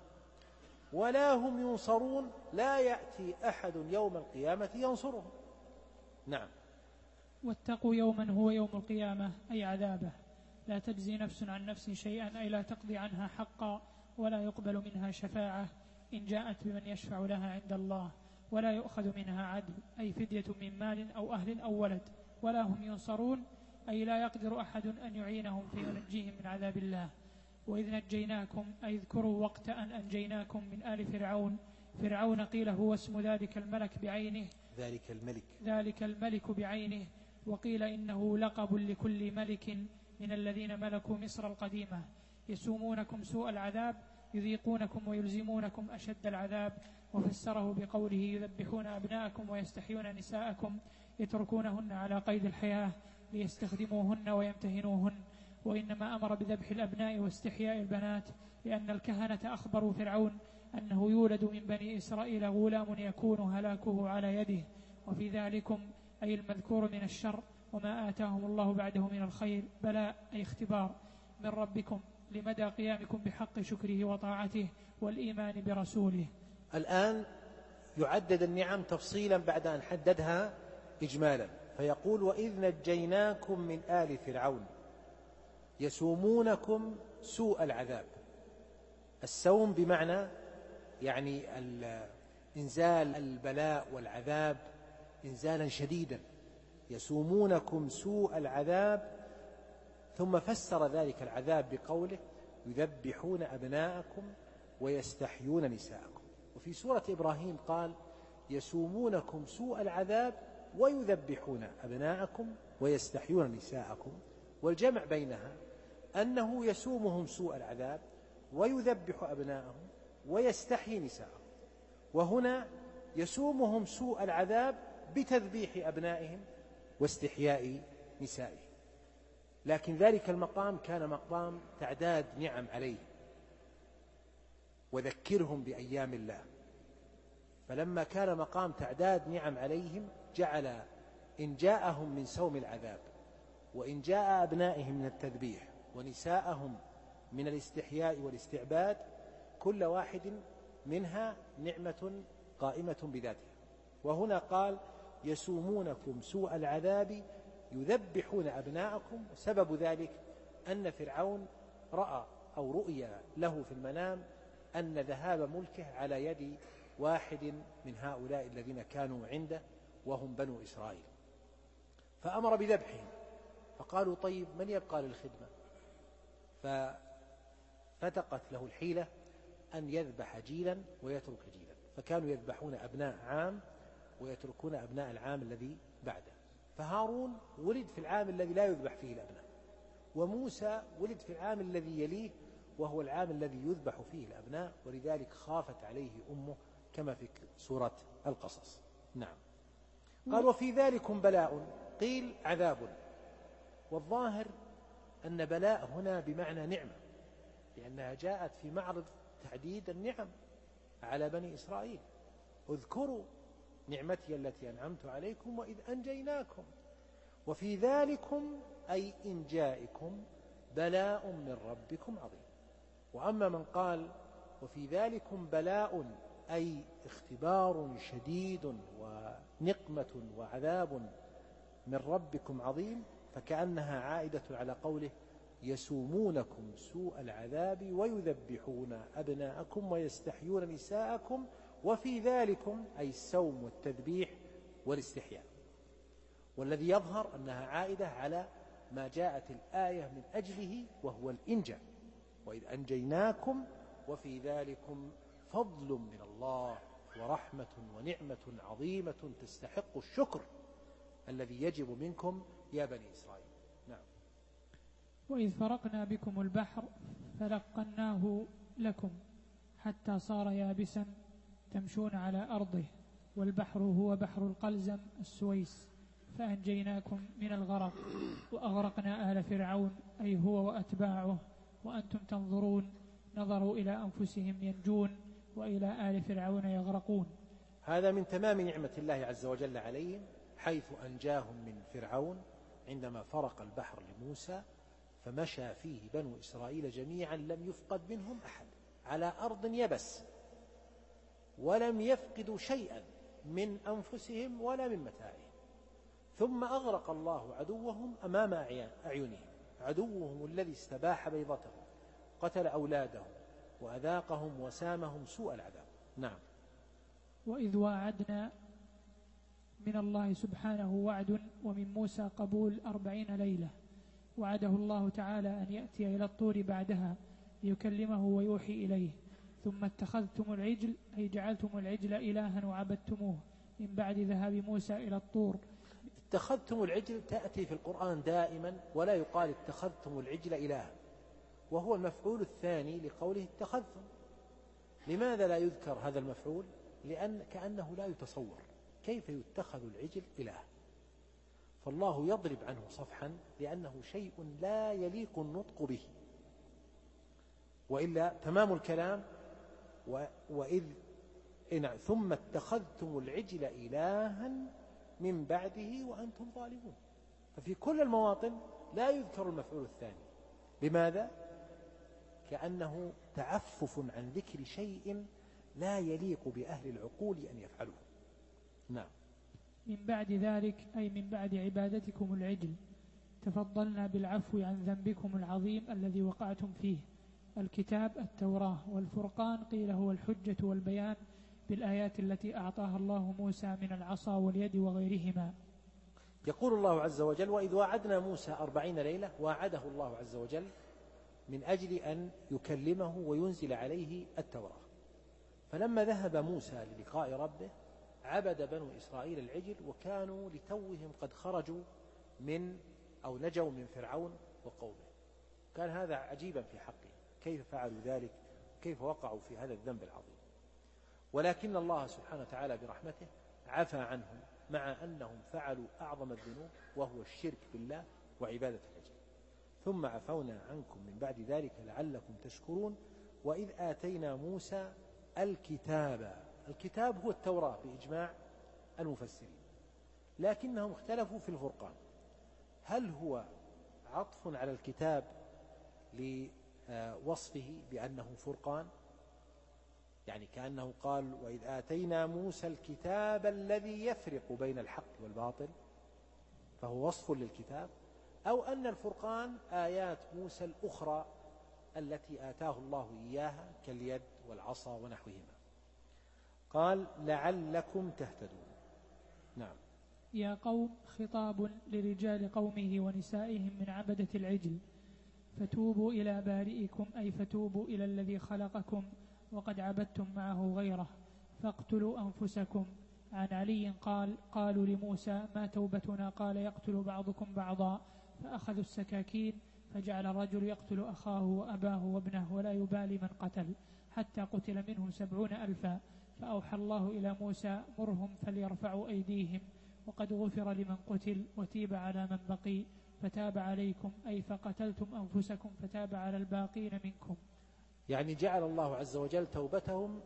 ولا هم ينصرون، لا يأتي أحد يوم القيامة ينصرهم. نعم. واتقوا يوما هو يوم القيامة أي عذابه، لا تجزي نفس عن نفس شيئا، أي لا تقضي عنها حقا ولا يقبل منها شفاعة إن جاءت بمن يشفع لها عند الله، ولا يؤخذ منها عدل، أي فدية من مال أو أهل أو ولد، ولا هم ينصرون، أي لا يقدر أحد أن يعينهم فينجيهم من عذاب الله. وإذ نجيناكم، أي اذكروا وقت أن أنجيناكم من آل فرعون. فرعون قيل هو اسم ذلك الملك بعينه، ذلك الملك بعينه، وقيل إنه لقب لكل ملك من الذين ملكوا مصر القديمة. يسومونكم سوء العذاب، يذيقونكم ويلزمونكم أشد العذاب. وفسره بقوله يذبحون أبناءكم ويستحيون نساءكم، يتركونهن على قيد الحياة ليستخدموهن ويمتهنوهن. وإنما أمر بذبح الأبناء واستحياء البنات لأن الكهنة أخبروا فرعون أنه يولد من بني إسرائيل غلام يكون هلاكه على يده. وفي ذلكم أي المذكور من الشر وما آتاهم الله بعده من الخير بلاء، أي اختبار من ربكم لمدى قيامكم بحق شكره وطاعته والإيمان برسوله. الآن يعدد النعم تفصيلا بعد أن حددها إجمالا، فيقول وإذ نجيناكم من آل فرعون يسومونكم سوء العذاب. السوم بمعنى يعني إنزال البلاء والعذاب إنزالا شديدا، يسومونكم سوء العذاب. ثم فسر ذلك العذاب بقوله يذبحون أبناءكم ويستحيون نساءكم. وفي سورة إبراهيم قال يسومونكم سوء العذاب ويذبحون أبناءكم ويستحيون نساءكم، والجمع بينها أنه يسومهم سوء العذاب ويذبح أبناءهم ويستحيي نساءهم، وهنا يسومهم سوء العذاب بتذبيح أبنائهم واستحياء نسائهم. لكن ذلك المقام كان مقام تعداد نعم عليه وذكرهم بأيام الله، فلما كان مقام تعداد نعم عليهم جعل إن جاءهم من سوم العذاب وإن جاء أبنائهم من التذبيح ونساءهم من الاستحياء والاستعباد كل واحد منها نعمة قائمة بذاتها. وهنا قال يسومونكم سوء العذاب يذبحون أبناءكم. سبب ذلك أن فرعون رأى أو رؤيا له في المنام أن ذهاب ملكه على يد واحد من هؤلاء الذين كانوا عنده وهم بنو إسرائيل، فأمر بذبحهم. فقالوا طيب من يبقى للخدمة؟ ففتقت له الحيلة أن يذبح جيلا ويترك جيلا، فكانوا يذبحون أبناء عام ويتركون أبناء العام الذي بعده. فهارون ولد في العام الذي لا يذبح فيه الأبناء، وموسى ولد في العام الذي يليه وهو العام الذي يذبح فيه الأبناء، ولذلك خافت عليه أمه كما في سورة القصص. نعم. قال وفي ذلكم بلاء، قيل عذاب، والظاهر أن بلاء هنا بمعنى نعمة، لأنها جاءت في معرض تحديد النعم على بني إسرائيل. اذكروا نعمتي التي أنعمت عليكم وإذ أنجيناكم وفي ذلكم أي إن جائكم بلاء من ربكم عظيم. وأما من قال وفي ذلكم بلاء أي اختبار شديد ونقمة وعذاب من ربكم عظيم، فكأنها عائدة على قوله يسومونكم سوء العذاب ويذبحون أبناءكم ويستحيون نساءكم وفي ذلكم أي السوم والتذبيح والاستحياء. والذي يظهر أنها عائدة على ما جاءت الآية من أجله وهو الإنجاء، وإذ أنجيناكم وفي ذلكم فضل من الله ورحمة ونعمة عظيمة تستحق الشكر الذي يجب منكم يا بني إسرائيل. نعم. وإذ فرقنا بكم البحر فلقناه لكم حتى صار يابسا تمشون على أرضه والبحر هو بحر القلزم السويس فأنجيناكم من الغرق وأغرقنا آل فرعون أي هو وأتباعه وأنتم تنظرون نظروا إلى أنفسهم ينجون وإلى آل فرعون يغرقون. هذا من تمام نعمة الله عز وجل عليهم، حيث أنجاهم من فرعون عندما فرق البحر لموسى فمشى فيه بنو إسرائيل جميعا لم يفقد منهم أحد على أرض يبس، ولم يفقدوا شيئا من أنفسهم ولا من متاعهم. ثم أغرق الله عدوهم أمام أعينهم، عدوهم الذي استباح بيضتهم قتل أولادهم وأذاقهم وسامهم سوء العذاب. نعم. وإذ واعدنا من الله سبحانه وعد ومن موسى قبول 40 ليلة وعده الله تعالى أن يأتي إلى الطور بعدها ليكلمه ويوحي إليه ثم اتخذتم العجل أي جعلتم العجل إلها وعبدتموه من بعد ذهاب موسى إلى الطور. اتخذتم العجل تأتي في القرآن دائما ولا يقال اتخذتم العجل إلها، وهو المفعول الثاني لقوله اتخذتم. لماذا لا يذكر هذا المفعول؟ لأن كأنه لا يتصور كيف يتخذ العجل إله، فالله يضرب عنه صفحا لأنه شيء لا يليق النطق به، وإلا تمام الكلام وإذ ثم اتخذتم العجل إلها من بعده وأنتم ظالمون. ففي كل المواطن لا يذكر المفعول الثاني. لماذا؟ كأنه تعفف عن ذكر شيء لا يليق بأهل العقول أن يفعلوه. نعم. من بعد ذلك أي من بعد عبادتكم العجل تفضلنا بالعفو عن ذنبكم العظيم الذي وقعتم فيه. الكتاب التوراة، والفرقان قيل هو الحجة والبيان بالآيات التي أعطاها الله موسى من العصا واليد وغيرهما. يقول الله عز وجل وإذ وعدنا موسى 40 ليلة، وعده الله عز وجل من أجل أن يكلمه وينزل عليه التوراة. فلما ذهب موسى للقاء ربه عبد بنو إسرائيل العجل، وكانوا لتوهم قد خرجوا أو نجوا من فرعون وقومه. كان هذا عجيبا في حقه، كيف فعلوا ذلك، كيف وقعوا في هذا الذنب العظيم. ولكن الله سبحانه وتعالى برحمته عفى عنهم مع أنهم فعلوا أعظم الذنوب وهو الشرك بالله وعبادة العجل. ثم عفونا عنكم من بعد ذلك لعلكم تشكرون. وإذ آتينا موسى الكتاب الكتاب هو التوراة بإجماع المفسرين، لكنهم اختلفوا في الفرقان، هل هو عطف على الكتاب لوصفه بأنه فرقان، يعني كأنه قال وإذ آتينا موسى الكتاب الذي يفرق بين الحق والباطل، فهو وصف للكتاب، أو أن الفرقان آيات موسى الأخرى التي آتاه الله إياها كاليد والعصا ونحوهما. قال لعلكم تهتدون. نعم. يا قوم خطاب لرجال قومه ونسائهم من عبدة العجل، فتوبوا إلى بارئكم، أي فتوبوا إلى الذي خلقكم وقد عبدتم معه غيره، فاقتلوا أنفسكم. عن علي قال قالوا لموسى ما توبتنا؟ قال يقتل بعضكم بعضا، فأخذوا السكاكين، فجعل الرجل يقتل أخاه وأباه وابنه ولا يبالي من قتل، حتى قتل منهم 70,000. فأوحى الله إلى موسى مرهم فليرفعوا أيديهم، وقد غفر لمن قتل وتيب على من بقي، فتاب عليكم، أي فقتلتم أنفسكم فتاب على الباقين منكم. يعني جعل الله عز وجل توبتهم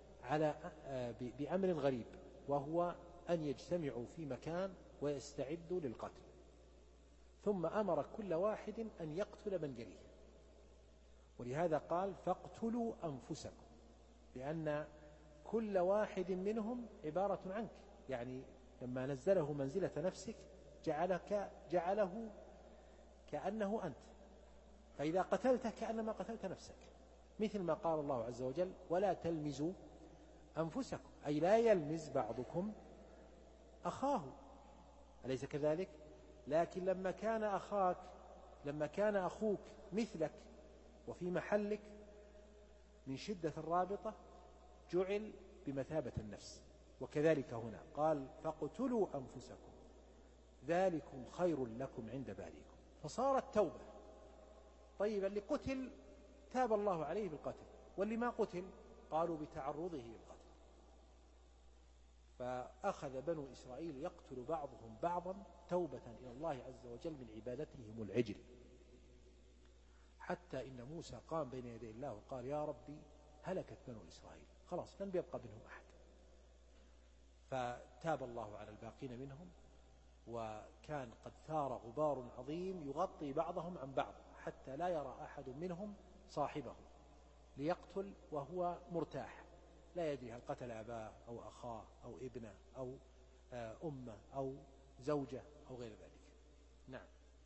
بأمر غريب، وهو أن يجتمعوا في مكان ويستعدوا للقتل، ثم أمر كل واحد أن يقتل من يليه، ولهذا قال فاقتلوا أنفسكم، لأن كل واحد منهم عبارة عنك، يعني لما نزله منزلة نفسك جعله كأنه أنت، فإذا قتلته كأنما قتلت نفسك، مثل ما قال الله عز وجل ولا تلمزوا أنفسكم، أي لا يلمز بعضكم أخاه، أليس كذلك؟ لكن لما كان أخوك مثلك وفي محلك من شدة الرابطة جعل بمثابة النفس، وكذلك هنا قال فاقتلوا أنفسكم ذلكم خير لكم عند بارئكم، فصارت توبة. طيب اللي قتل تاب الله عليه بالقتل، واللي ما قتل قالوا بتعرضه للقتل، فأخذ بنو إسرائيل يقتل بعضهم بعضا توبة إلى الله عز وجل من عبادتهم العجل، حتى إن موسى قام بين يدي الله وقال يا ربي هلكت بنو إسرائيل، خلاص لن يبقى منهم أحد، فتاب الله على الباقين منهم، وكان قد ثار غبار عظيم يغطي بعضهم عن بعض حتى لا يرى أحد منهم صاحبه ليقتل وهو مرتاح، لا يدري هل قتل أباه أو أخاه أو ابنه أو أمه أو زوجة أو غير ذلك. نعم.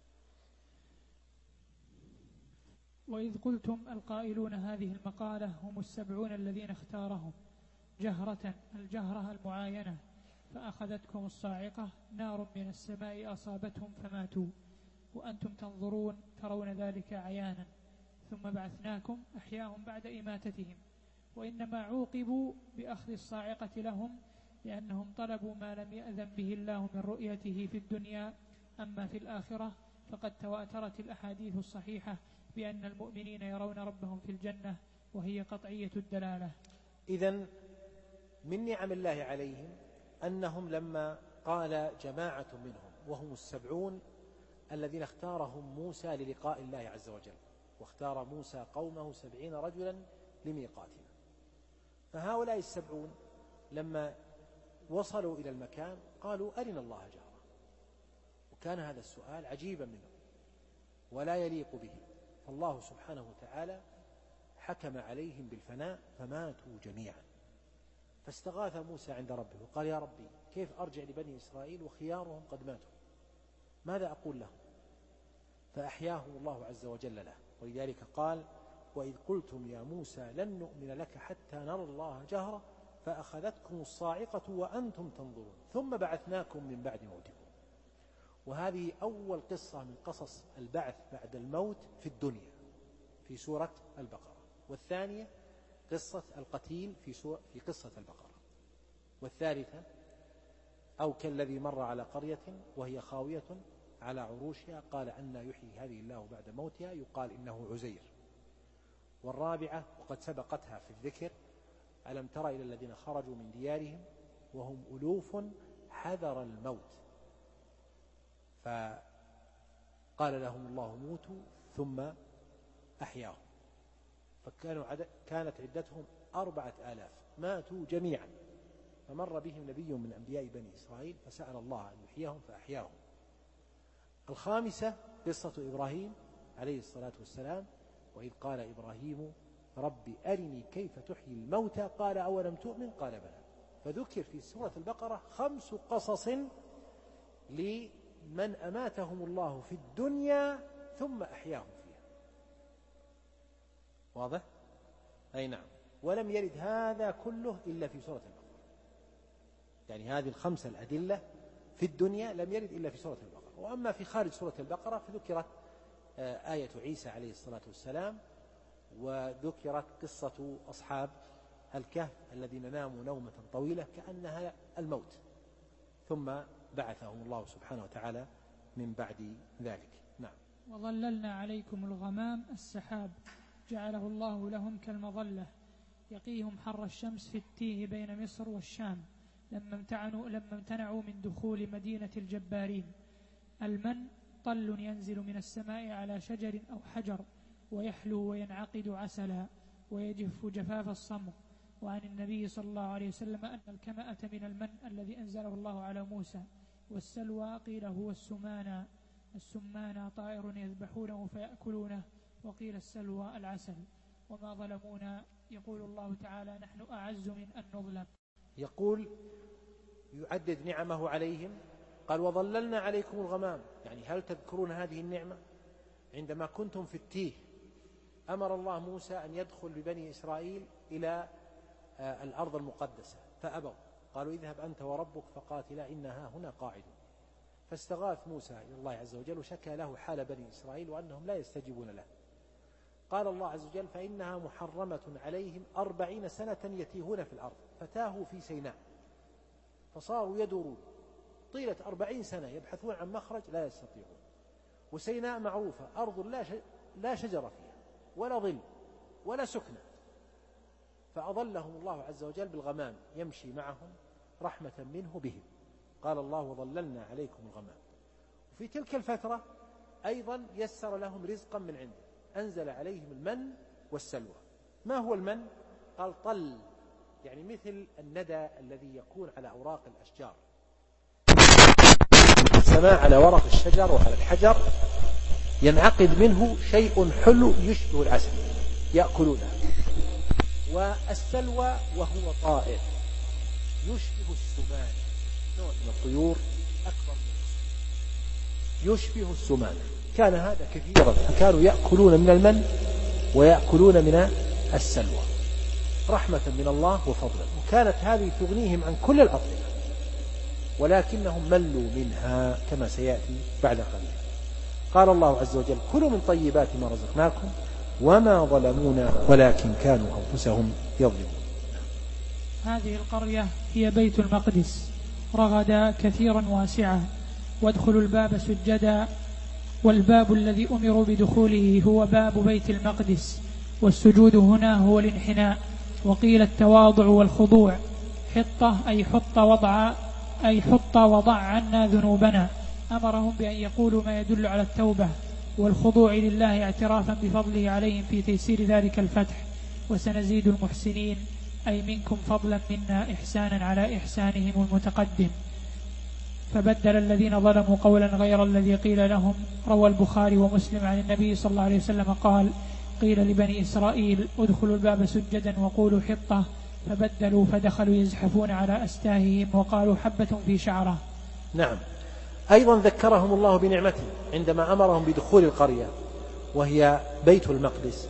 وإذ قلتم القائلون هذه المقالة هم 70 الذين اختارهم جهرة، الجهرة المعاينة، فأخذتكم الصاعقة، نار من السماء أصابتهم فماتوا وأنتم تنظرون ترون ذلك عيانا، ثم بعثناكم أحياهم بعد إماتتهم، وإنما عوقبوا بأخذ الصاعقة لهم لأنهم طلبوا ما لم يأذن به الله من رؤيته في الدنيا، أما في الآخرة فقد تواترت الأحاديث الصحيحة بأن المؤمنين يرون ربهم في الجنة، وهي قطعية الدلالة. إذن من نعم الله عليهم أنهم لما قال جماعة منهم وهم 70 الذين اختارهم موسى للقاء الله عز وجل، واختار موسى قومه 70 رجلا لميقاتنا، فهؤلاء 70 لما وصلوا إلى المكان قالوا أرنا الله جهرة، وكان هذا السؤال عجيبا منهم ولا يليق به، فالله سبحانه وتعالى حكم عليهم بالفناء فماتوا جميعا، فاستغاث موسى عند ربه وقال يا ربي كيف أرجع لبني إسرائيل وخيارهم قد ماتوا، ماذا أقول لهم؟ فأحياهم الله عز وجل له، ولذلك قال وإذ قلتم يا موسى لن نؤمن لك حتى نرى الله جهرة فأخذتكم الصاعقة وأنتم تنظرون ثم بعثناكم من بعد موتكم. وهذه أول قصة من قصص البعث بعد الموت في الدنيا في سورة البقرة، والثانية قصة القتيل في قصة البقرة، والثالثة أو كالذي مر على قرية وهي خاوية على عروشها قال أنى يحيي هذه الله بعد موتها يقال إنه عزير، والرابعة وقد سبقتها في الذكر ألم تر إلى الذين خرجوا من ديارهم وهم ألوف حذر الموت فقال لهم الله موتوا ثم أحياهم، كانت عدتهم 4000 ماتوا جميعا فمر بهم نبي من أنبياء بني إسرائيل فسأل الله أن يحييهم فأحياهم. الخامسة قصة إبراهيم عليه الصلاة والسلام، وإذ قال إبراهيم رب أرني كيف تحيي الموتى قال أولم تؤمن قال بلى. فذكر في سورة البقرة 5 قصص لمن أماتهم الله في الدنيا ثم أحياهم فيها. واضح؟ أي نعم. ولم يرد هذا كله إلا في سورة البقرة، يعني هذه ال5 الأدلة في الدنيا لم يرد إلا في سورة البقرة. وأما في خارج سورة البقرة فذكرت آية عيسى عليه الصلاة والسلام، وذكرت قصة أصحاب الكهف الذين ناموا نومة طويلة كأنها الموت، ثم بعثهم الله سبحانه وتعالى من بعد ذلك. نعم. وظللنا عليكم الغمام السحاب جعله الله لهم كالمظلة يقيهم حر الشمس في التيه بين مصر والشام لما امتنعوا من دخول مدينة الجبارين. المن طل ينزل من السماء على شجر أو حجر ويحلو وينعقد عسلا ويجف جفاف الصمغ. وعن النبي صلى الله عليه وسلم أن الكمأة من المن الذي أنزله الله على موسى، والسلوى قيل هو السمانة طائر يذبحونه فيأكلونه، وقيل السلوى العسل. وما ظلمونا يقول الله تعالى نحن أعز من أن نظلم. يقول يعدد نعمه عليهم، قال وظللنا عليكم الغمام، يعني هل تذكرون هذه النعمة؟ عندما كنتم في التيه أمر الله موسى أن يدخل ببني إسرائيل إلى الأرض المقدسة فأبوا، قالوا اذهب أنت وربك فقاتلا إنها هنا قاعدون. فاستغاث موسى إلى الله عز وجل وشكى له حال بني إسرائيل وأنهم لا يستجيبون له. قال الله عز وجل فإنها محرمة عليهم 40 سنة يتيهون في الأرض، فتاهوا في سيناء فصاروا يدورون طيلة 40 سنة يبحثون عن مخرج لا يستطيعون. وسيناء معروفة أرض لا شجر فيها ولا ظل ولا سكنة، فأظلهم الله عز وجل بالغمام يمشي معهم رحمة منه بهم. قال الله وظللنا عليكم الغمام. وفي تلك الفترة أيضا يسر لهم رزقا من عنده، أنزل عليهم المن والسلوى. ما هو المن؟ قال طل، يعني مثل الندى الذي يكون على أوراق الأشجار، السماء على ورق الشجر وعلى الحجر ينعقد منه شيء حلو يشبه العسل يأكلونه. والسلوى وهو طائر يشبه السمان، نوع من الطيور أكبر من السمان يشبه السمان. كان هذا كثيرا، فكانوا يأكلون من المن ويأكلون من السلوى رحمة من الله وفضلا، وكانت هذه تغنيهم عن كل الأطعمة ولكنهم ملوا منها كما سيأتي بعد قليل. قال الله عز وجل كلوا من طيبات ما رزقناكم وما ظلمونا ولكن كانوا أنفسهم يظلمون. هذه القرية هي بيت المقدس، رغدا كثيرا واسعا، وادخلوا الباب سجدا، والباب الذي أمروا بدخوله هو باب بيت المقدس، والسجود هنا هو الانحناء. وقيل التواضع والخضوع. حطة أي حط وضع عنا ذنوبنا. أمرهم بأن يقولوا ما يدل على التوبة والخضوع لله اعترافا بفضله عليهم في تيسير ذلك الفتح. وسنزيد المحسنين أي منكم فضلا منا إحسانا على إحسانهم المتقدم. فبدل الذين ظلموا قولا غير الذي قيل لهم. روى البخاري ومسلم عن النبي صلى الله عليه وسلم قال قيل لبني إسرائيل ادخلوا الباب سجدا وقولوا حطة، فبدلوا فدخلوا يزحفون على أستاههم وقالوا حبة في شعره. نعم. أيضا ذكرهم الله بنعمته عندما أمرهم بدخول القرية وهي بيت المقدس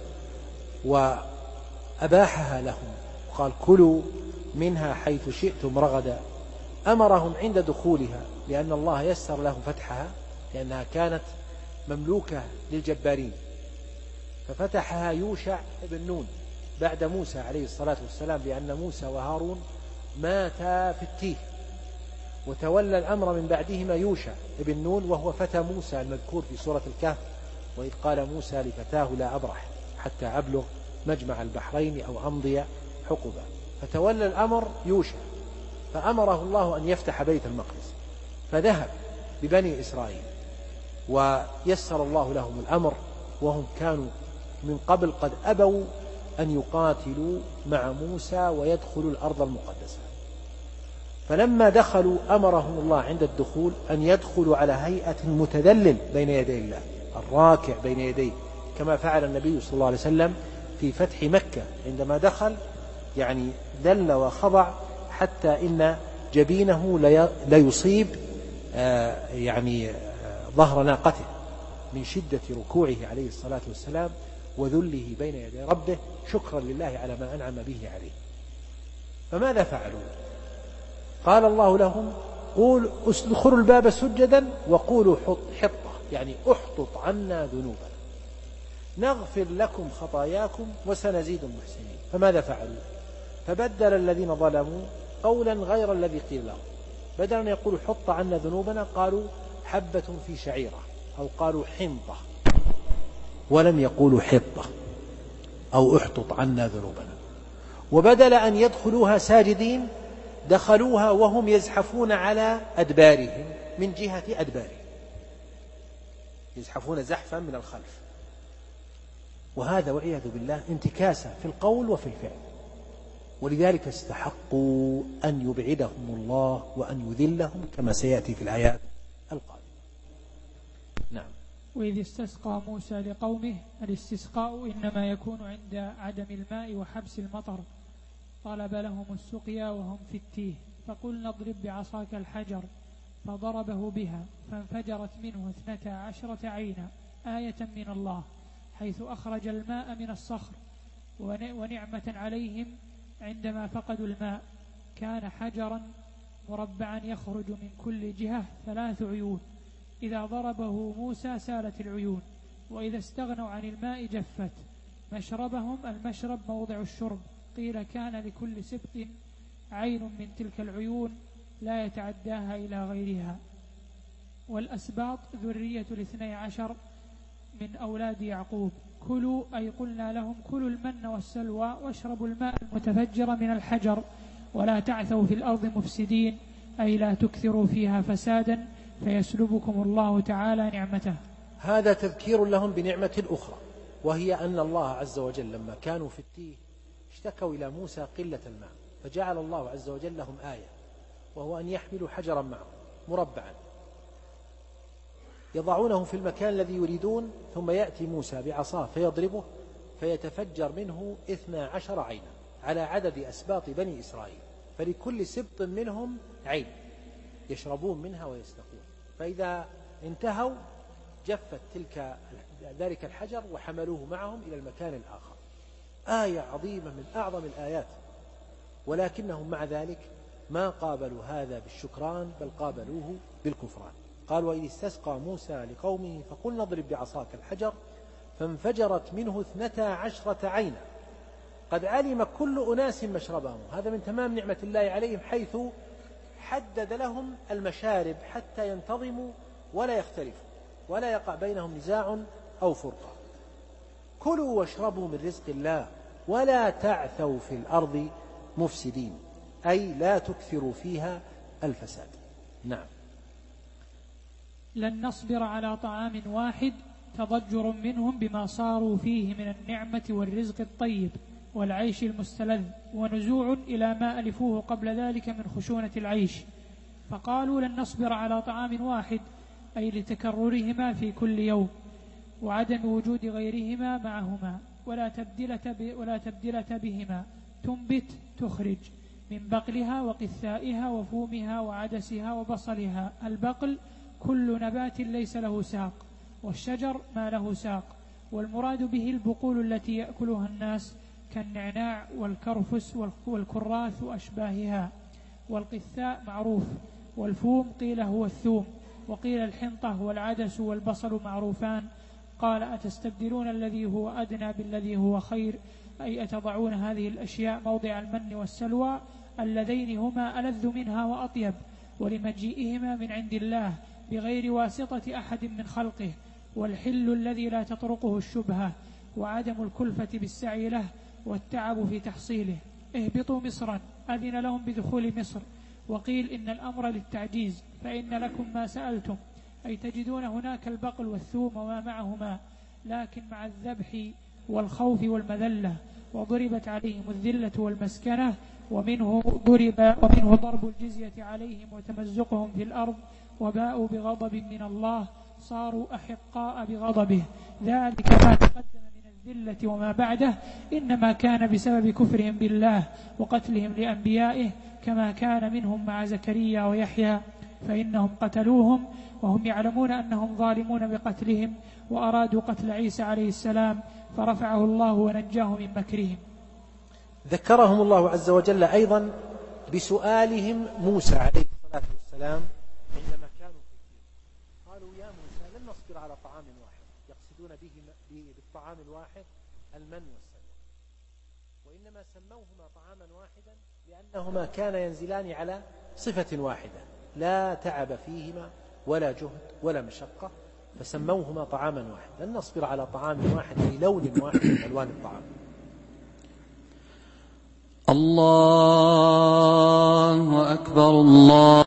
وأباحها لهم، قال كلوا منها حيث شئتم رغدا. أمرهم عند دخولها لأن الله يسر لهم فتحها، لأنها كانت مملوكة للجبارين، ففتحها يوشع بن نون بعد موسى عليه الصلاة والسلام، لأن موسى وهارون ماتا في التيه، وتولى الأمر من بعدهما يوشع بن نون وهو فتى موسى المذكور في سورة الكهف، وإذ قال موسى لفتاه لا أبرح حتى أبلغ مجمع البحرين أو أمضي حقبا. فتولى الأمر يوشع، فأمره الله أن يفتح بيت المقدس، فذهب ببني إسرائيل ويسر الله لهم الأمر، وهم كانوا من قبل قد أبوا أن يقاتلوا مع موسى ويدخلوا الأرض المقدسة. فلما دخلوا أمرهم الله عند الدخول أن يدخلوا على هيئة المتذلل بين يدي الله، الراكع بين يديه، كما فعل النبي صلى الله عليه وسلم في فتح مكة عندما دخل، يعني ذل وخضع حتى إن جبينه لا يصيب ظهر ناقته من شدة ركوعه عليه الصلاة والسلام وذله بين يدي ربه شكرا لله على ما أنعم به عليه. فماذا فعلوا؟ قال الله لهم: قول ادخلوا الباب سجدا وقولوا حطة، يعني احطط عنا ذنوبنا نغفر لكم خطاياكم وسنزيد المحسنين. فماذا فعلوا؟ فبدل الذين ظلموا قولا غير الذي قيل لهم، بدل أن يقولوا حط عنا ذنوبنا قالوا حبة في شعيرة، أو قالوا حنطة، ولم يقولوا حطة أو احطط عنا ذنوبنا. وبدل أن يدخلوها ساجدين دخلوها وهم يزحفون على أدبارهم من جهة أدبارهم، يزحفون زحفا من الخلف. وهذا والعياذ بالله انتكاسة في القول وفي الفعل، ولذلك استحقوا أن يبعدهم الله وأن يذلهم كما سيأتي في الآيات القادمة. نعم. وإذ استسقى موسى لقومه، الاستسقاء إنما يكون عند عدم الماء وحبس المطر. طلب لهم السقيا وهم في التيه، فقلنا اضرب بعصاك الحجر، فضربه بها فانفجرت منه 12 عينا، آية من الله، حيث أخرج الماء من الصخر. ونعمة عليهم عندما فقدوا الماء. كان حجرا مربعا يخرج من كل جهة 3 عيون، إذا ضربه موسى سالت العيون، وإذا استغنوا عن الماء جفت. مشربهم المشرب موضع الشرب، قيل كان لكل سبط عين من تلك العيون لا يتعداها إلى غيرها. والأسباط ذرية 12 من أولاد يعقوب. كلوا، أي قلنا لهم كلوا المن والسلوى واشربوا الماء المتفجر من الحجر، ولا تعثوا في الأرض مفسدين، أي لا تكثروا فيها فسادا فيسلبكم الله تعالى نعمته. هذا تذكير لهم بنعمة أخرى، وهي أن الله عز وجل لما كانوا في التيه اشتكوا إلى موسى قلة الماء، فجعل الله عز وجل لهم آية، وهو أن يحملوا حجرا معهم مربعا يضعونه في المكان الذي يريدون، ثم يأتي موسى بعصاه فيضربه فيتفجر منه 12 عينا على عدد أسباط بني إسرائيل، فلكل سبط منهم عين يشربون منها ويستقون. فإذا انتهوا جفت ذلك الحجر وحملوه معهم إلى المكان الآخر. آية عظيمة من أعظم الآيات، ولكنهم مع ذلك ما قابلوا هذا بالشكران، بل قابلوه بالكفران. قال: وإذ استسقى موسى لقومه فقلنا اضرب بعصاك الحجر فانفجرت منه 12 عينا قد علم كل أناس مشربهم. هذا من تمام نعمة الله عليهم، حيث حدد لهم المشارب حتى ينتظموا ولا يختلفوا ولا يقع بينهم نزاع أو فرقة. كلوا واشربوا من رزق الله ولا تعثوا في الأرض مفسدين، أي لا تكثروا فيها الفساد. نعم. لن نصبر على طعام واحد، تضجر منهم بما صاروا فيه من النعمة والرزق الطيب والعيش المستلذ، ونزوع إلى ما ألفوه قبل ذلك من خشونة العيش. فقالوا لن نصبر على طعام واحد، أي لتكررهما في كل يوم وعدم وجود غيرهما معهما، ولا تبدلة بهما. تنبت تخرج من بقلها وقثائها وفومها وعدسها وبصلها. البقل كل نبات ليس له ساق، والشجر ما له ساق، والمراد به البقول التي يأكلها الناس كالنعناع والكرفس والكراث وأشباهها. والقثاء معروف، والفوم قيل هو الثوم، وقيل الحنطة والعدس والبصل معروفان. قال أتستبدلون الذي هو أدنى بالذي هو خير، أي أتضعون هذه الأشياء موضع المن والسلوى اللذين هما ألذ منها وأطيب، ولمجيئهما من عند الله بغير واسطة أحد من خلقه، والحل الذي لا تطرقه الشبهة، وعدم الكلفة بالسعي له والتعب في تحصيله. اهبطوا مصرا، أذن لهم بدخول مصر. وقيل إن الأمر للتعجيز، فإن لكم ما سألتم، أي تجدون هناك البقل والثوم وما معهما، لكن مع الذبح والخوف والمذلة. وضربت عليهم الذلة والمسكنة، ومنه ضرب الجزية عليهم وتمزقهم في الأرض، وباءوا بغضب من الله صاروا أحقاء بغضبه. ذلك ما تقدم من الذلة وما بعده إنما كان بسبب كفرهم بالله وقتلهم لأنبيائه، كما كان منهم مع زكريا ويحيى، فإنهم قتلوهم وهم يعلمون أنهم ظالمون بقتلهم، وأرادوا قتل عيسى عليه السلام فرفعه الله ونجاه من مكرهم. ذكرهم الله عز وجل أيضا بسؤالهم موسى عليه الصلاة والسلام عندما كانوا في الدين. قالوا يا موسى لن نصبر على طعام واحد، يقصدون بالطعام الواحد المن والسلوى، وإنما سموهما طعاما واحدا لأنهما كان ينزلان على صفة واحدة لا تعب فيهما ولا جهد ولا مشقة، فسموهما طعاما واحد. لن نصبر على طعام واحد للون واحد من ألوان الطعام. الله أكبر الله.